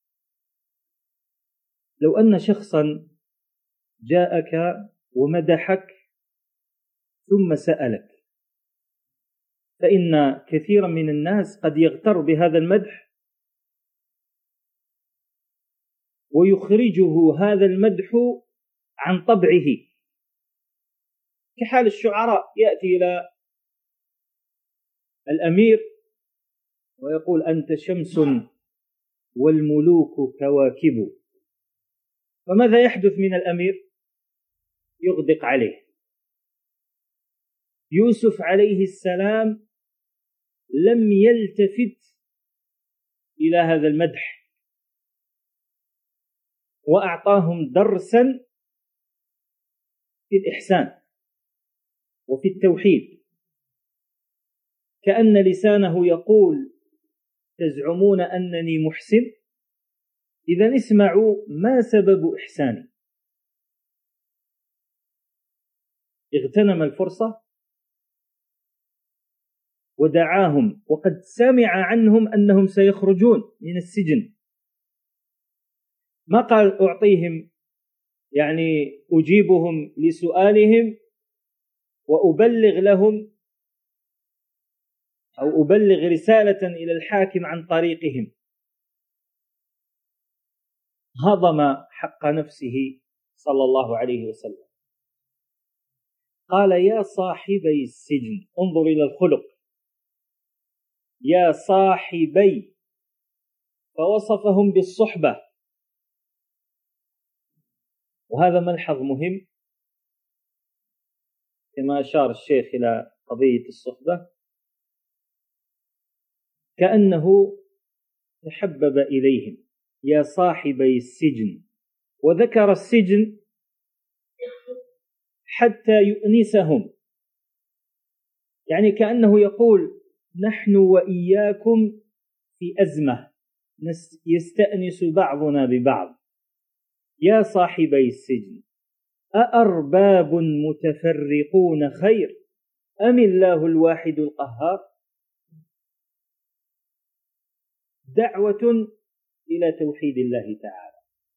لو أن شخصا جاءك ومدحك ثم سألك، فإن كثيرا من الناس قد يغتر بهذا المدح ويخرجه هذا المدح عن طبعه، كحال الشعراء، يأتي إلى الأمير ويقول أنت شمس والملوك كواكب، فماذا يحدث من الأمير؟ يغدق عليه. يوسف عليه السلام لم يلتفت إلى هذا المدح، وأعطاهم درسا في الإحسان وفي التوحيد، كأن لسانه يقول تزعمون أنني محسن، إذا اسمعوا ما سبب إحساني. اغتنم الفرصة ودعاهم، وقد سمع عنهم أنهم سيخرجون من السجن، ما قال أعطيهم يعني أجيبهم لسؤالهم وأبلغ لهم أو أبلغ رسالة إلى الحاكم عن طريقهم. هضم حق نفسه صلى الله عليه وسلم، قال يا صاحبي السجن، انظر إلى الخلق، يا صاحبي، فوصفهم بالصحبة. وهذا ملحظ مهم كما أشار الشيخ إلى قضية الصحبة، كأنه تحبب إليهم يا صاحبي السجن، وذكر السجن حتى يؤنسهم، يعني كأنه يقول نحن وإياكم في أزمة يستأنس بعضنا ببعض. يا صاحبي السجن أأرباب متفرقون خير أم الله الواحد القهار؟ دعوة إلى توحيد الله تعالى.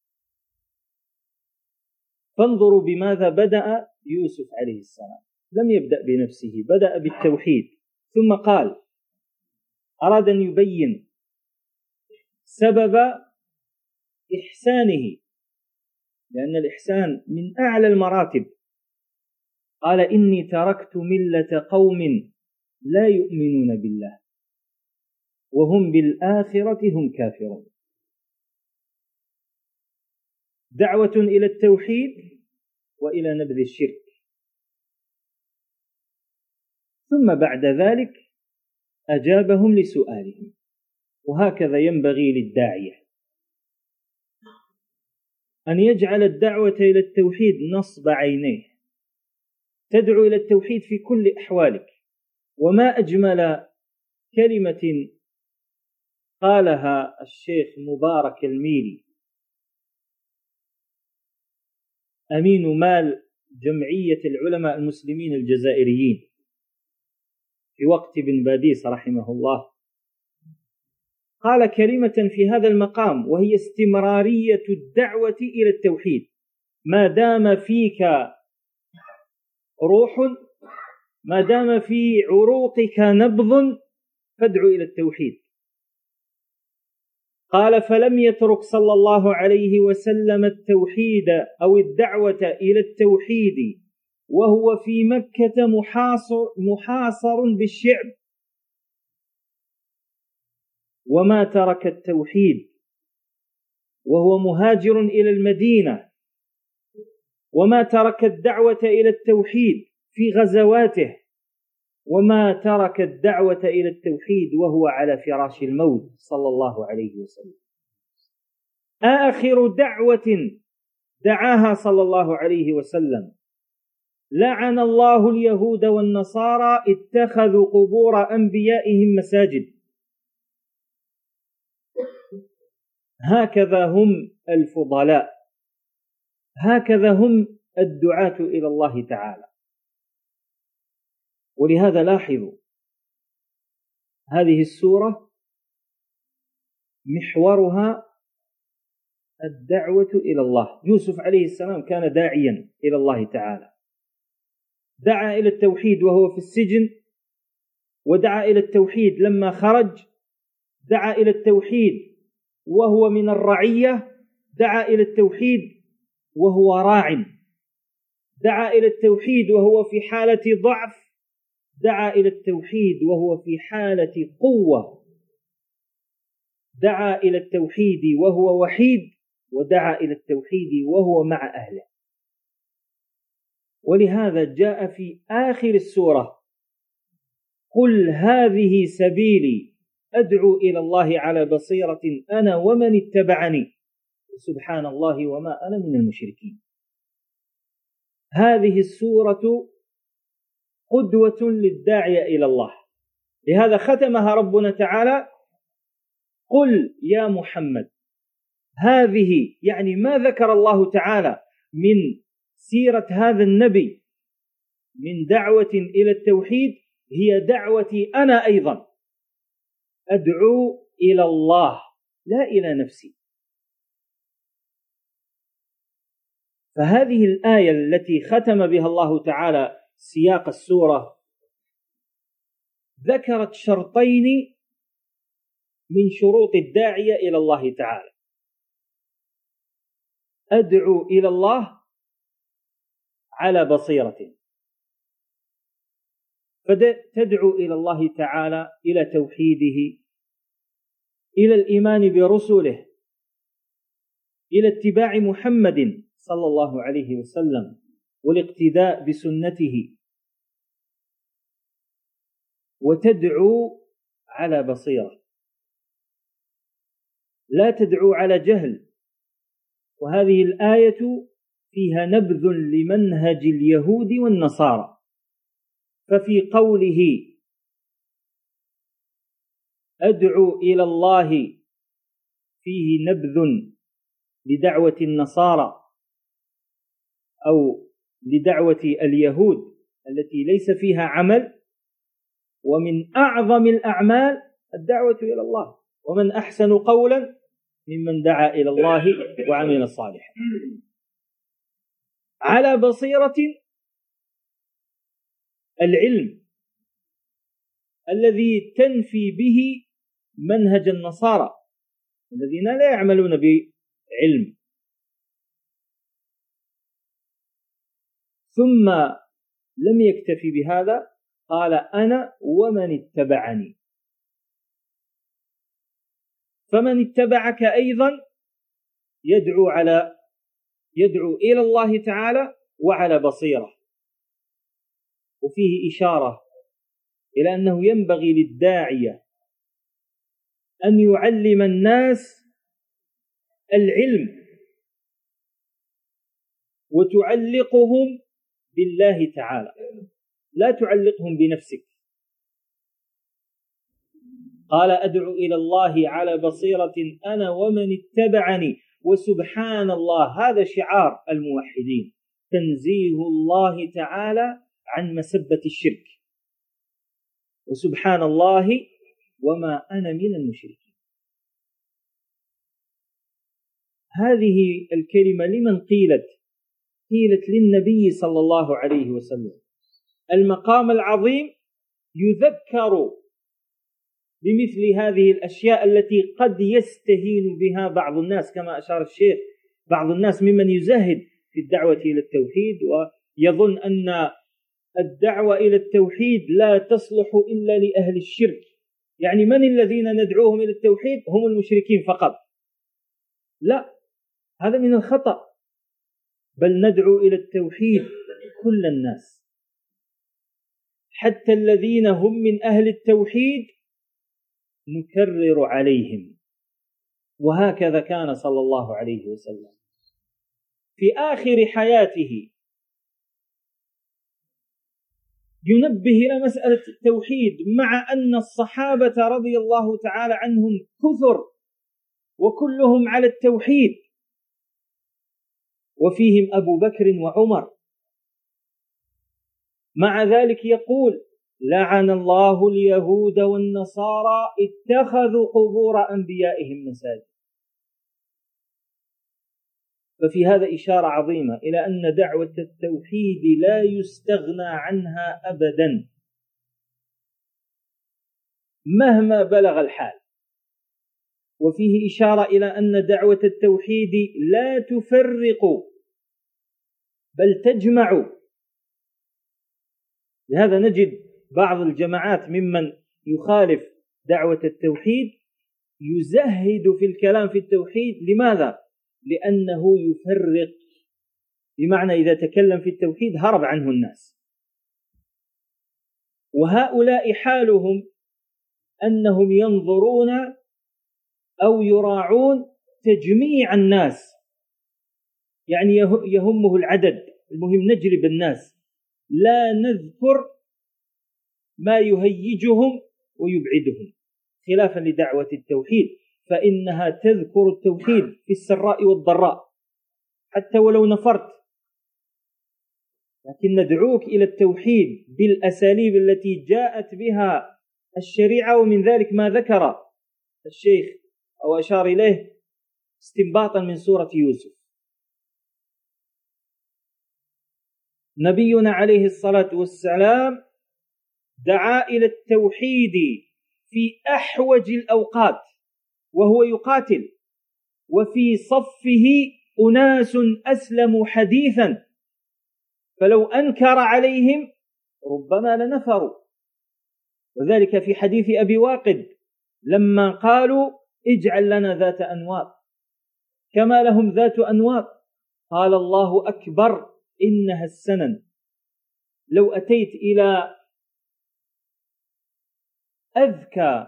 فانظروا بماذا بدأ يوسف عليه السلام، لم يبدأ بنفسه، بدأ بالتوحيد، ثم قال أراد أن يبين سبب إحسانه، لأن الإحسان من أعلى المراتب. قال إني تركت ملة قوم لا يؤمنون بالله وهم بالآخرة هم كافرون. دعوة إلى التوحيد وإلى نبذ الشرك، ثم بعد ذلك أجابهم لسؤالهم. وهكذا ينبغي للداعية أن يجعل الدعوة إلى التوحيد نصب عينيه، تدعو إلى التوحيد في كل أحوالك. وما أجمل كلمة قالها الشيخ مبارك الميري أمين مال جمعية العلماء المسلمين الجزائريين في وقت بن باديس رحمه الله، قال كلمة في هذا المقام وهي استمرارية الدعوة إلى التوحيد. ما دام فيك روح، ما دام في عروقك نبض، فادع إلى التوحيد. قال فلم يترك صلى الله عليه وسلم التوحيد أو الدعوة إلى التوحيد وهو في مكة محاصر, محاصر بالشعب، وما ترك التوحيد وهو مهاجر إلى المدينة، وما ترك الدعوة إلى التوحيد في غزواته، وما ترك الدعوة إلى التوحيد وهو على فراش الموت صلى الله عليه وسلم. آخر دعوة دعاها صلى الله عليه وسلم: لعن الله اليهود والنصارى اتخذوا قبور أنبيائهم مساجد. هكذا هم الفضلاء، هكذا هم الدعاة إلى الله تعالى. ولهذا لاحظوا هذه السورة محورها الدعوة إلى الله. يوسف عليه السلام كان داعيا إلى الله تعالى، دعا إلى التوحيد وهو في السجن، ودعا إلى التوحيد لما خرج، دعا إلى التوحيد وهو من الرعية، دعا إلى التوحيد وهو راع، دعا إلى التوحيد وهو في حالة ضعف، دعا إلى التوحيد وهو في حالة قوة، دعا إلى التوحيد وهو وحيد، ودعا إلى التوحيد وهو مع أهله. ولهذا جاء في آخر السورة: قل هذه سبيلي أدعو إلى الله على بصيرة أنا ومن اتبعني سبحان الله وما أنا من المشركين. هذه السورة قدوة للداعية إلى الله، لهذا ختمها ربنا تعالى: قل يا محمد. هذه يعني ما ذكر الله تعالى من سيرة هذا النبي من دعوة إلى التوحيد هي دعوتي أنا أيضا، أدعو إلى الله لا إلى نفسي. فهذه الآية التي ختم بها الله تعالى سياق السورة ذكرت شرطين من شروط الداعية إلى الله تعالى: أدعو إلى الله على بصيرة، فتدعو إلى الله تعالى إلى توحيده، إلى الإيمان برسله، إلى اتباع محمد صلى الله عليه وسلم والاقتداء بسنته، وتدعو على بصيرة، لا تدعو على جهل. وهذه الآية فيها نبذ لمنهج اليهود والنصارى، ففي قوله أدعو إلى الله فيه نبذ لدعوة النصارى أو لدعوة اليهود التي ليس فيها عمل، ومن أعظم الأعمال الدعوة إلى الله، ومن أحسن قولا ممن دعا إلى الله وعمل صالحا. على بصيرة العلم الذي تنفي به منهج النصارى الذين لا يعملون بعلم. ثم لم يكتفي بهذا، قال أنا ومن اتبعني. فمن اتبعك أيضا يدعو على يدعو إلى الله تعالى وعلى بصيرة. وفيه إشارة إلى أنه ينبغي للداعية أن يعلم الناس العلم وتعلقهم بالله تعالى، لا تعلقهم بنفسك. قال أدعو إلى الله على بصيرة أنا ومن اتبعني وسبحان الله. هذا شعار الموحدين، تنزيه الله تعالى عن مسبة الشرك، وسبحان الله وما أنا من المشركين. هذه الكلمة لمن قيلت؟ قيلت للنبي صلى الله عليه وسلم. المقام العظيم يذكر بمثل هذه الأشياء التي قد يستهين بها بعض الناس، كما أشار الشيخ، بعض الناس ممن يزهد في الدعوة إلى التوحيد ويظن أن الدعوة إلى التوحيد لا تصلح إلا لأهل الشرك، يعني من الذين ندعوهم إلى التوحيد؟ هم المشركين فقط. لا، هذا من الخطأ، بل ندعو إلى التوحيد كل الناس، حتى الذين هم من أهل التوحيد نكرر عليهم. وهكذا كان صلى الله عليه وسلم في آخر حياته ينبه إلى مسألة التوحيد، مع أن الصحابة رضي الله تعالى عنهم كثر وكلهم على التوحيد، وفيهم أبو بكر وعمر. مع ذلك يقول: لعن الله اليهود والنصارى اتخذوا قبور أنبيائهم مساجد. ففي هذا إشارة عظيمة إلى أن دعوة التوحيد لا يستغنى عنها أبدا مهما بلغ الحال. وفيه إشارة إلى أن دعوة التوحيد لا تفرق بل تجمع. لهذا نجد بعض الجماعات ممن يخالف دعوة التوحيد يزهد في الكلام في التوحيد. لماذا؟ لأنه يفرق، بمعنى إذا تكلم في التوحيد هرب عنه الناس. وهؤلاء حالهم أنهم ينظرون أو يراعون تجميع الناس، يعني يهمه العدد، المهم نجلب الناس، لا نذكر ما يهيجهم ويبعدهم، خلافا لدعوة التوحيد فإنها تذكر التوحيد في السراء والضراء حتى ولو نفرت، لكن ندعوك إلى التوحيد بالأساليب التي جاءت بها الشريعة. ومن ذلك ما ذكر الشيخ أو أشار إليه استنباطا من سورة يوسف. نبينا عليه الصلاة والسلام دعا إلى التوحيد في أحوج الأوقات وهو يقاتل، وفي صفه أناس أسلموا حديثا، فلو أنكر عليهم ربما لنفروا. وذلك في حديث أبي واقد لما قالوا: اجعل لنا ذات أنواط كما لهم ذات أنواط، قال: الله أكبر إنها السنن. لو أتيت إلى أذكى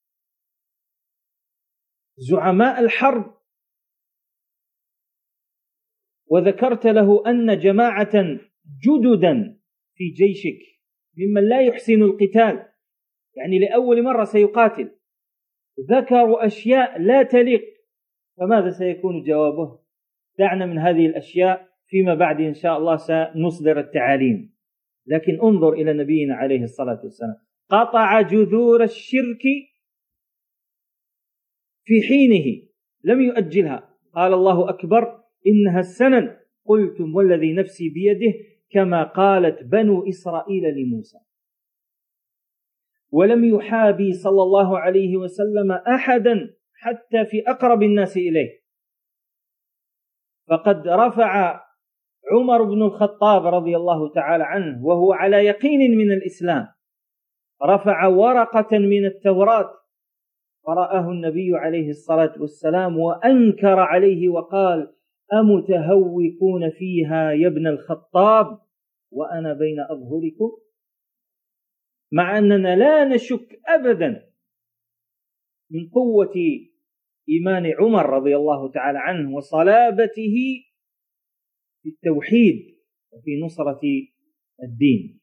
زعماء الحرب وذكرت له أن جماعة جددا في جيشك ممن لا يحسن القتال، يعني لأول مرة سيقاتل، ذكروا أشياء لا تليق، فماذا سيكون جوابه؟ دعنا من هذه الأشياء، فيما بعد إن شاء الله سنصدر التعاليم. لكن انظر إلى نبينا عليه الصلاة والسلام، قطع جذور الشرك في حينه، لم يؤجلها. قال: الله أكبر إنها السنن، قلتم والذي نفسي بيده، كما قالت بنو إسرائيل لموسى. ولم يحابي صلى الله عليه وسلم أحدا حتى في أقرب الناس إليه، فقد رفع عمر بن الخطاب رضي الله تعالى عنه وهو على يقين من الإسلام، رفع ورقة من التوراة قرأه النبي عليه الصلاة والسلام وأنكر عليه وقال: أمتهوكون فيها يا ابن الخطاب وأنا بين أظهركم. مع أننا لا نشك أبدا من قوة إيمان عمر رضي الله تعالى عنه وصلابته في التوحيد وفي نصرة الدين.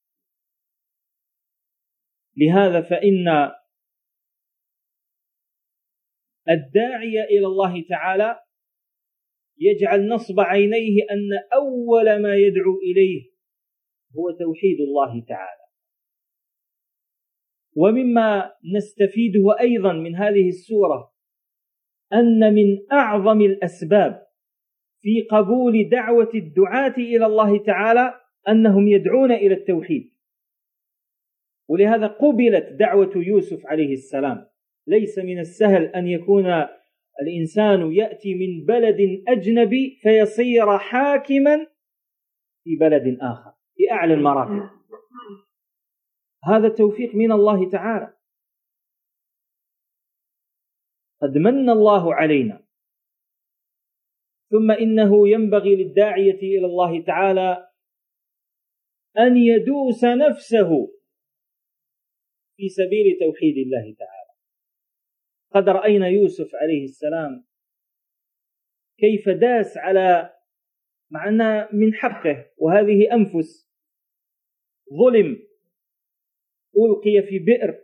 لهذا فإن الداعي إلى الله تعالى يجعل نصب عينيه أن أول ما يدعو إليه هو توحيد الله تعالى. ومما نستفيده أيضا من هذه السورة أن من أعظم الأسباب في قبول دعوة الدعاة إلى الله تعالى أنهم يدعون إلى التوحيد، ولهذا قبلت دعوة يوسف عليه السلام. ليس من السهل أن يكون الإنسان يأتي من بلد أجنبي فيصير حاكما في بلد آخر في أعلى المراتب، هذا التوفيق من الله تعالى. قد من الله علينا. ثم إنه ينبغي للداعية إلى الله تعالى أن يدوس نفسه في سبيل توحيد الله تعالى. قد رأينا يوسف عليه السلام كيف داس على معنى من حقه، وهذه أنفس، ظلم، ألقي في بئر،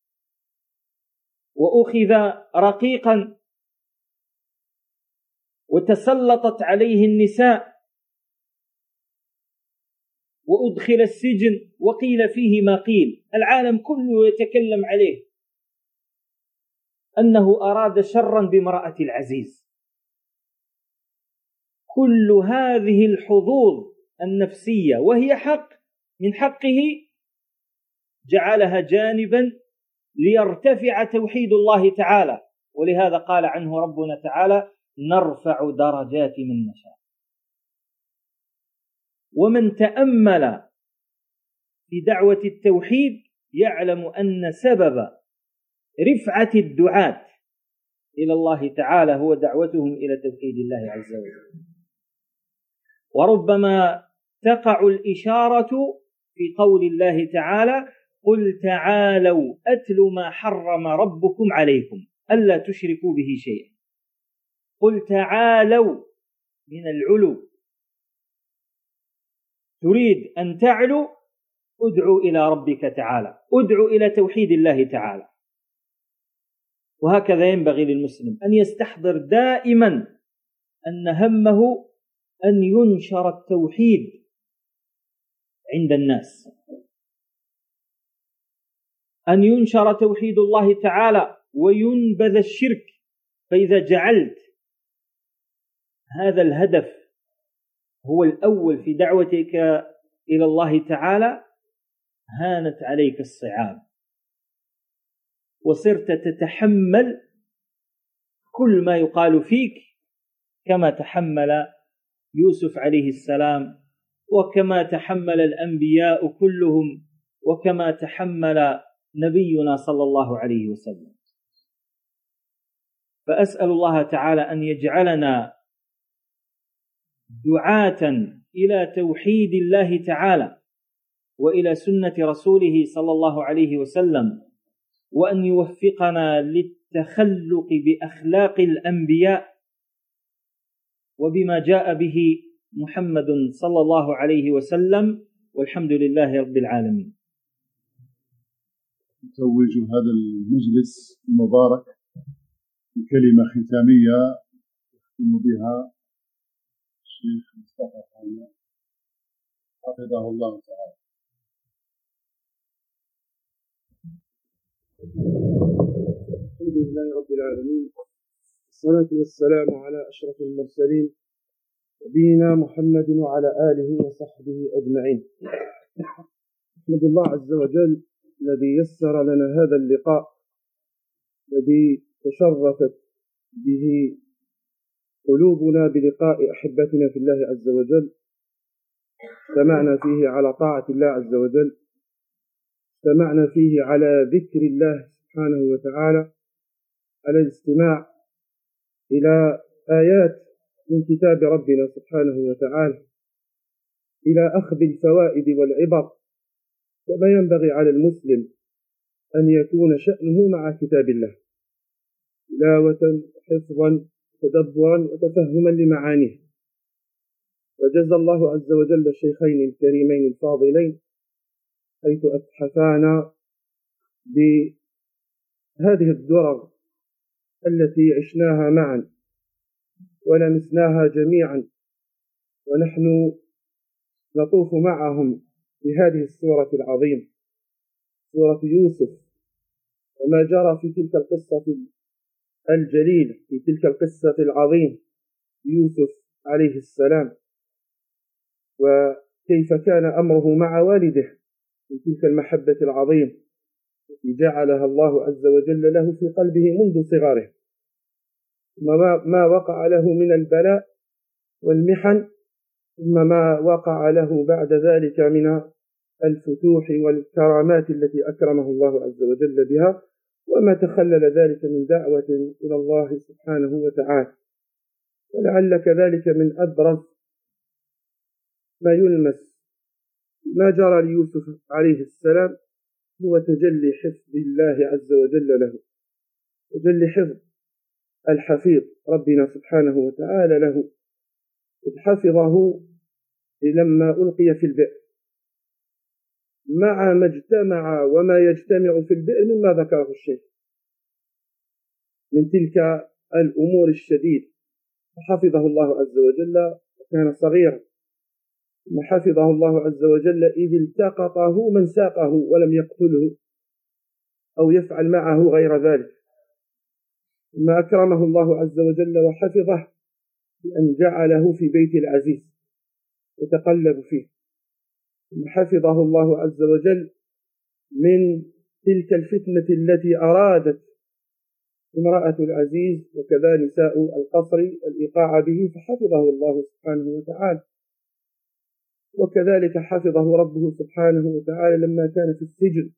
وأخذ رقيقا، وتسلطت عليه النساء، وأدخل السجن، وقيل فيه ما قيل، العالم كله يتكلم عليه أنه أراد شرا بامرأة العزيز. كل هذه الحظوظ النفسية وهي حق من حقه جعلها جانبا ليرتفع توحيد الله تعالى، ولهذا قال عنه ربنا تعالى: نرفع درجات من نشاء. ومن تأمل في دعوة التوحيد يعلم أن سبب رفعة الدعاة إلى الله تعالى هو دعوتهم إلى توحيد الله عز وجل. وربما تقع الإشارة في قول الله تعالى: قل تعالوا أتل ما حرم ربكم عليكم ألا تشركوا به شيئا. قل تعالوا من العلو، تريد أن تعلو، ادعو إلى ربك تعالى، ادعو إلى توحيد الله تعالى. وهكذا ينبغي للمسلم أن يستحضر دائما أن همه أن ينشر التوحيد عند الناس، أن ينشر توحيد الله تعالى وينبذ الشرك. فإذا جعلت هذا الهدف هو الأول في دعوتك إلى الله تعالى هانت عليك الصعاب، وصرت تتحمل كل ما يقال فيك كما تحمل يوسف عليه السلام، وكما تحمل الأنبياء كلهم، وكما تحمل نبينا صلى الله عليه وسلم. فأسأل الله تعالى أن يجعلنا دعاة إلى توحيد الله تعالى وإلى سنة رسوله صلى الله عليه وسلم، وأن يوفقنا للتخلق بأخلاق الأنبياء وبما جاء به محمد صلى الله عليه وسلم، والحمد لله رب العالمين. نتوج هذا المجلس المبارك بكلمة ختامية يختم بها الشيخ مصطفى خان حفظه الله تعالى. الحمد لله رب العالمين، والصلاة والسلام على أشرف المرسلين نبينا محمد وعلى آله وصحبه أجمعين. أحمد الله عز وجل الذي يسر لنا هذا اللقاء الذي تشرفت به قلوبنا بلقاء أحبتنا في الله عز وجل. استمعنا فيه على طاعة الله عز وجل، استمعنا فيه على ذكر الله سبحانه وتعالى، على الاستماع إلى آيات من كتاب ربنا سبحانه وتعالى، إلى أخذ الفوائد والعبر، كما ينبغي على المسلم أن يكون شأنه مع كتاب الله، تلاوة، حفظا، تدبرا وتفهما لمعانيه. وجزى الله عز وجل الشيخين الكريمين الفاضلين حيث أتحفانا بهذه الدرر التي عشناها معا ولمسناها جميعا، ونحن نطوف معهم في هذه السورة العظيمة، سورة يوسف، وما جرى في تلك القصة الجليل في تلك القصة العظيمة يوسف عليه السلام، وكيف كان أمره مع والده من تلك المحبة العظيمة التي جعلها الله عز وجل له في قلبه منذ صغره، ما وقع له من البلاء والمحن، ثم ما وقع له بعد ذلك من الفتوح والكرامات التي أكرمه الله عز وجل بها، وما تخلل ذلك من دعوة إلى الله سبحانه وتعالى. ولعل كذلك من أبرز ما يلمس ما جرى ليوسف عليه السلام هو تجلي حفظ الله عز وجل له، تجلي حفظ الحفيظ ربنا سبحانه وتعالى له، إذ حفظه لما ألقي في البئر مع ما اجتمع وما يجتمع في البئر مما ذكره الشيخ من تلك الأمور الشديدة، فحفظه الله عز وجل وكان صغيرا، ثم حفظه الله عز وجل إذ التقطه من ساقه ولم يقتله أو يفعل معه غير ذلك، ثم أكرمه الله عز وجل وحفظه بأن جعله في بيت العزيز يتقلب فيه، ثم حفظه الله عز وجل من تلك الفتنة التي أرادت امرأة العزيز وكذا نساء القصر الإيقاع به، فحفظه الله سبحانه وتعالى. وكذلك حفظه ربه سبحانه وتعالى لما كان في السجن،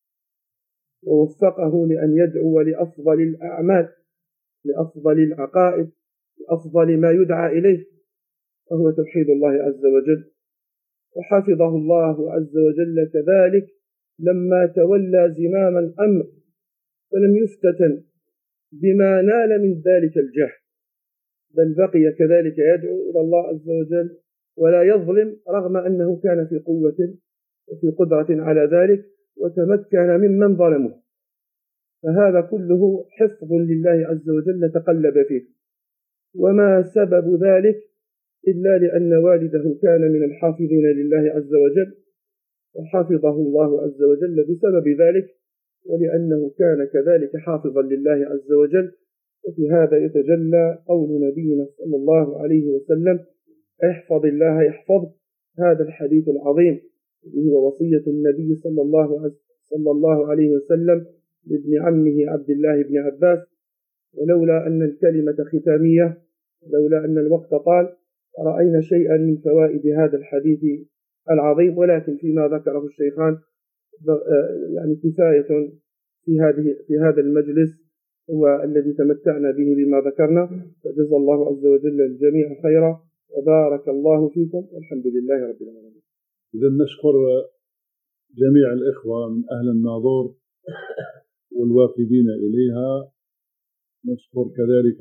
ووفقه لأن يدعو لأفضل الأعمال، لأفضل العقائد، لأفضل ما يدعى إليه، وهو توحيد الله عز وجل. وحفظه الله عز وجل كذلك لما تولى زمام الأمر فلم يفتتن بما نال من ذلك الجهل، بل بقي كذلك يدعو إلى الله عز وجل ولا يظلم، رغم أنه كان في قوة وفي قدرة على ذلك وتمكن ممن ظلمه. فهذا كله حفظ لله عز وجل تقلب فيه، وما سبب ذلك إلا لأن والده كان من الحافظين لله عز وجل، وحفظه الله عز وجل بسبب ذلك، ولأنه كان كذلك حافظا لله عز وجل. وفي هذا يتجلى قول نبينا صلى الله عليه وسلم: احفظ الله يحفظك، هذا الحديث العظيم هو وصية النبي صلى الله صلى الله عليه وسلم لابن عمه عبد الله بن عباس. ولولا أن الكلمة ختامية، لولا أن الوقت طال، رأينا شيئا من فوائد هذا الحديث العظيم، ولكن فيما ذكره الشيخان يعني كفاية في هذه في هذا المجلس هو الذي تمتعنا به بما ذكرنا. فجزا الله عز وجل الجميع خيرا، وبارك الله فيكم، والحمد لله رب العالمين. إذا نشكر جميع الإخوة من أهل الناظور والوافدين إليها، نشكر كذلك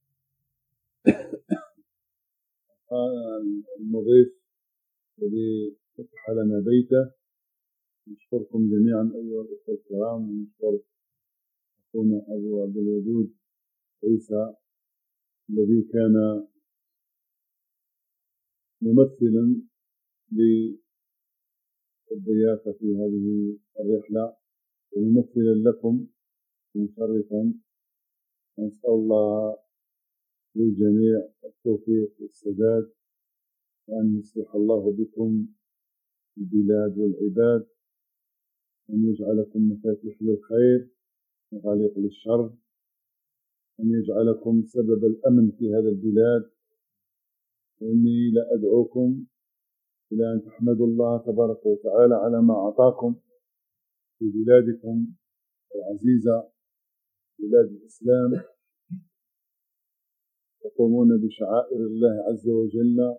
المضيف الذي فتح لنا بيته. نشكركم جميعا أيها الأخوة الكرام، ونشكر أخونا أبو عبد الودود عيسى الذي كان ممثلا للضيافة في هذه الرحلة وممثلا لكم مشرفا. نسأل الله للجميع التوفيق والسداد، وأن يصلح الله بكم البلاد والعباد، أن يجعلكم مفاتيح للخير ومغاليق للشر، أن يجعلكم سبب الأمن في هذا البلاد. وإني لأدعوكم إلى أن تحمدوا الله تبارك وتعالى على ما أعطاكم في بلادكم العزيزة، بلاد الإسلام، تقومون بشعائر الله عز وجل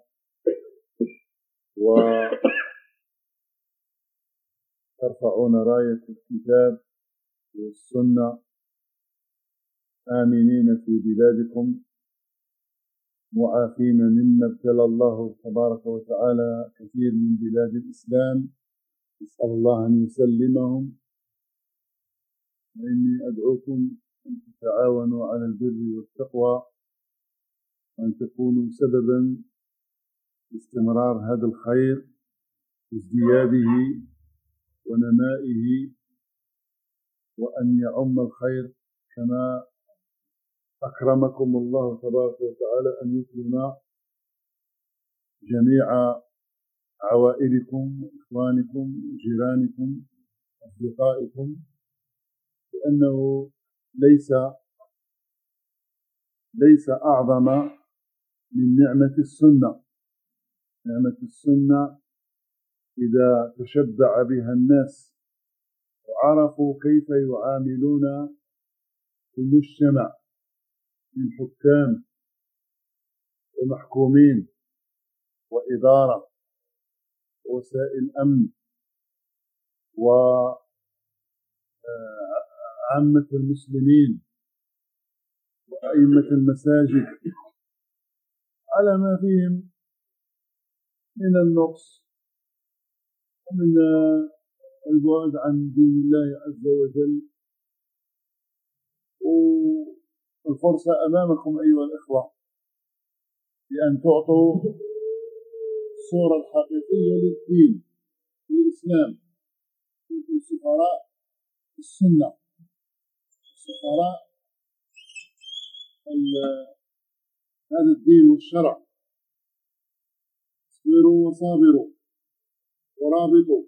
وترفعون راية الكتاب والسنة، آمنين في بلادكم، معافين مما ابتلى الله تبارك وتعالى كثير من بلاد الإسلام، نسأل الله أن يسلمهم. وإني أدعوكم أن تتعاونوا على البر والتقوى، وأن تكونوا سببا لاستمرار هذا الخير وازدياده ونمائه، وأن يعم الخير كما أكرمكم الله تبارك وتعالى أن يكرم جميع عوائلكم إخوانكم جيرانكم أصدقائكم، لأنه ليس ليس أعظم من نعمة السنة. نعمة السنة إذا تشبع بها الناس وعرفوا كيف يعاملون في المجتمع من حكام ومحكومين وإدارة ووسائل أمن وعامة المسلمين وأئمة المساجد على ما فيهم من النقص ومن البعد عن دين الله عز وجل. والفرصة أمامكم أيها الإخوة بأن تعطوا الصورة الحقيقية للدين للإسلام. كنتم سفراء السنة، سفراء هذا الدين والشرع. اصبروا وصابروا ورابطوا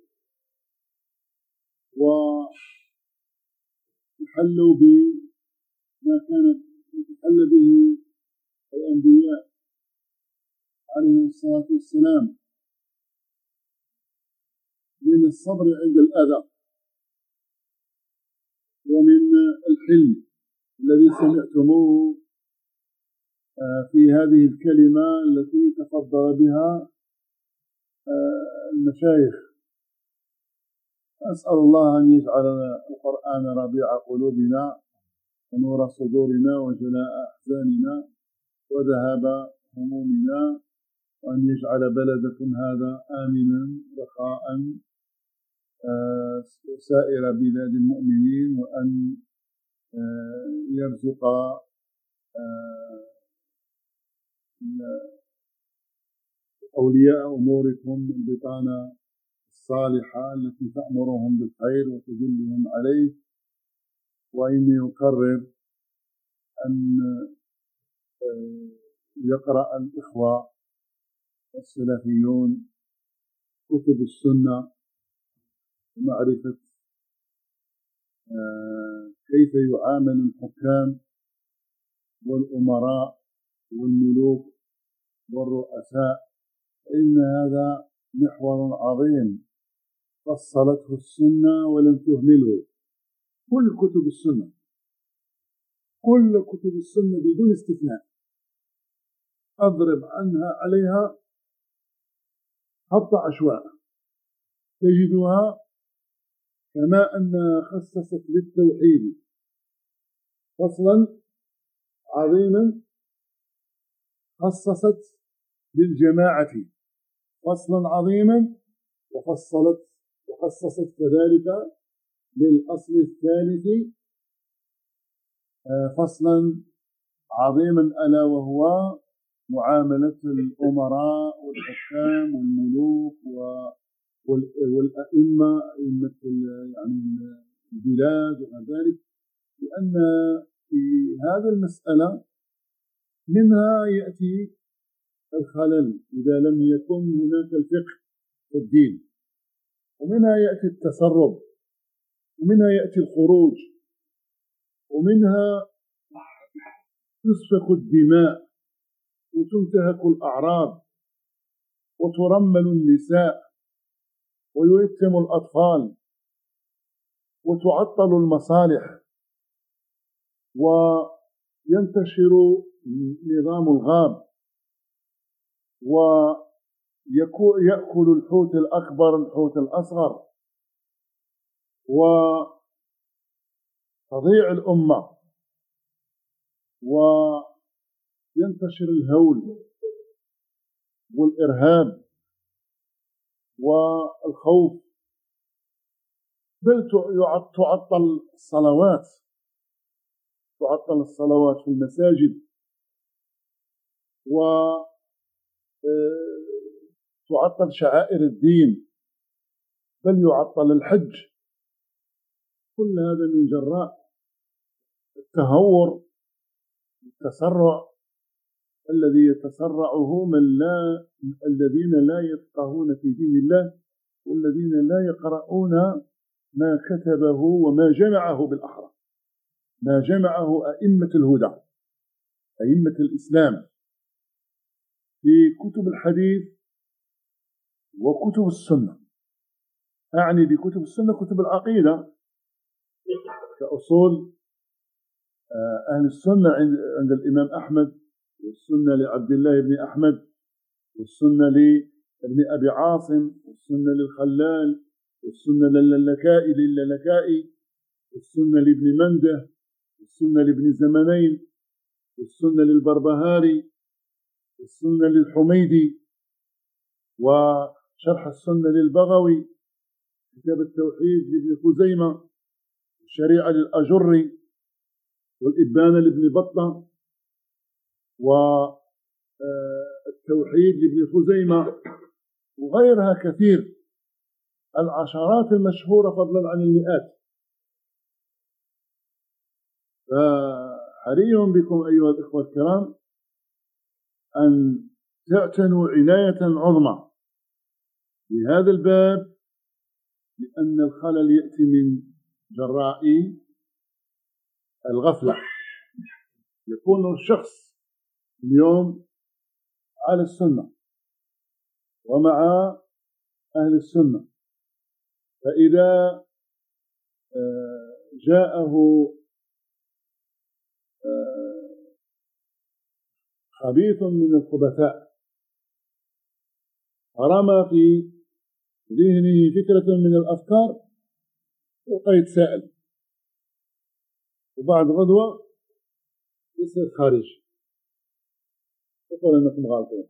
وتحلوا بما كانت يتحلى به الأنبياء عليهم الصلاة والسلام من الصبر عند الأذى ومن الحلم الذي سمعتموه في هذه الكلمة التي تفضل بها المشايخ. أسأل الله أن يجعل القرآن ربيع قلوبنا ونور صدورنا وجلاء أحزاننا وذهاب همومنا، وأن يجعل بلدكم هذا آمنا رخاء سائر بلاد المؤمنين، وأن يرزق أولياء أموركم البطانة الصالحة التي تأمرهم بالخير وتدلهم عليه. وإني أكرر أن يقرأ الإخوة السلفيون كتب السنة ومعرفة كيف يعامل الحكام والأمراء والملوك والرؤساء، إن هذا محور عظيم فصلته السنة ولم تهمله. كل كتب السنة كل كتب السنة بدون استثناء أضرب عنها عليها خط عشواء تجدها، كما أنها خصصت للتوحيد فصلا عظيما، خصصت للجماعة فصلا عظيما، وفصلت وخصصت كذلك للأصل الثالث فصلا عظيما، ألا وهو معاملة الأمراء والحكام والملوك والأئمة أئمة يعني البلاد وكذلك، لأن في هذه المسألة منها يأتي الخلل إذا لم يكن هناك الفقه في الدين، ومنها يأتي التسرب، ومنها يأتي الخروج، ومنها تسفك الدماء وتنتهك الأعراض وترمل النساء ويتم الأطفال وتعطل المصالح وينتشر نظام الغاب ويأكل الحوت الأكبر الحوت الأصغر وتضيع الأمة وينتشر الهول والإرهاب والخوف، بل تعطل الصلوات تعطل الصلوات في المساجد وتعطل شعائر الدين، بل يعطل الحج. كل هذا من جراء التهور التسرع الذي يتسرعه من لا الذين لا يفقهون في دين الله، والذين لا يقرؤون ما كتبه وما جمعه بالأحرى، ما جمعه أئمة الهدى أئمة الإسلام في كتب الحديث وكتب السنة. أعني بكتب السنة كتب العقيدة كأصول أهل السنة عند الإمام أحمد، والسنة لعبد الله بن أحمد، والسنة لابن أبي عاصم، والسنة للخلال، والسنة لللكائي لللكائي، والسنة لابن منده، والسنة لابن زمنين، والسنة للبربهاري، والسنة للحميدي، وشرح السنة للبغوي، كتاب التوحيد لابن خزيمة، الشريعة للأجري، والإبانة لابن بطة، والتوحيد لابن خزيمة، وغيرها كثير، العشرات المشهورة فضلا عن المئات. فحري بكم أيها الإخوة الكرام أن تعتنوا عناية عظمى بهذا الباب، لأن الخلل يأتي من جراء الغفلة. يكون الشخص اليوم على السنة ومع أهل السنة، فإذا جاءه خبيث من الخبثاء رمى في ذهنه فكرة من الأفكار يبقى يتساءل، وبعد غدوة يصير خارج يقول أنكم غالطين،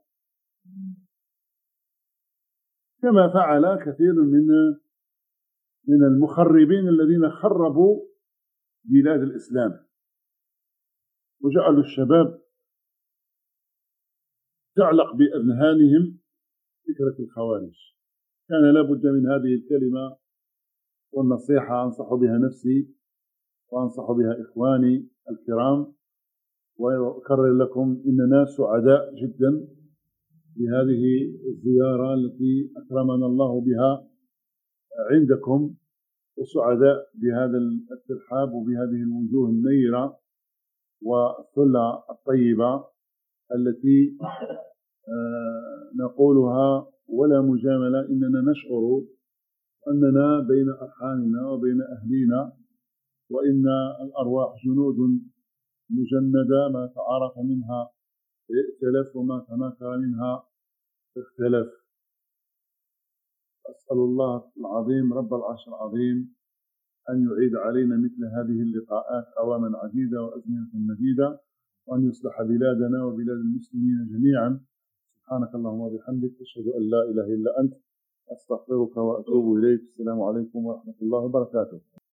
كما فعل كثير من من المخربين الذين خربوا بلاد الإسلام وجعلوا الشباب تعلق بأذهانهم فكرة الخوارج. كان لا بد من هذه الكلمة والنصيحة أنصح بها نفسي وأنصح بها إخواني الكرام، وأكرر لكم إننا سعداء جدا بهذه الزيارة التي أكرمنا الله بها عندكم، وسعداء بهذا الترحاب وبهذه الوجوه النيرة والثلة الطيبة التي نقولها ولا مجاملة، إننا نشعر أننا بين أرحامنا وبين أهلينا، وإن الأرواح جنود مجندة، ما تعارف منها ائتلف وما تناكر منها اختلف. أسأل الله العظيم رب العرش العظيم أن يعيد علينا مثل هذه اللقاءات أواما عديدة وأزمنة مديدة، وأن يصلح بلادنا وبلاد المسلمين جميعا. سبحانك اللهم وبحمدك، أشهد أن لا إله إلا أنت، أستغفرك وأتوب إليك. السلام عليكم ورحمة الله وبركاته.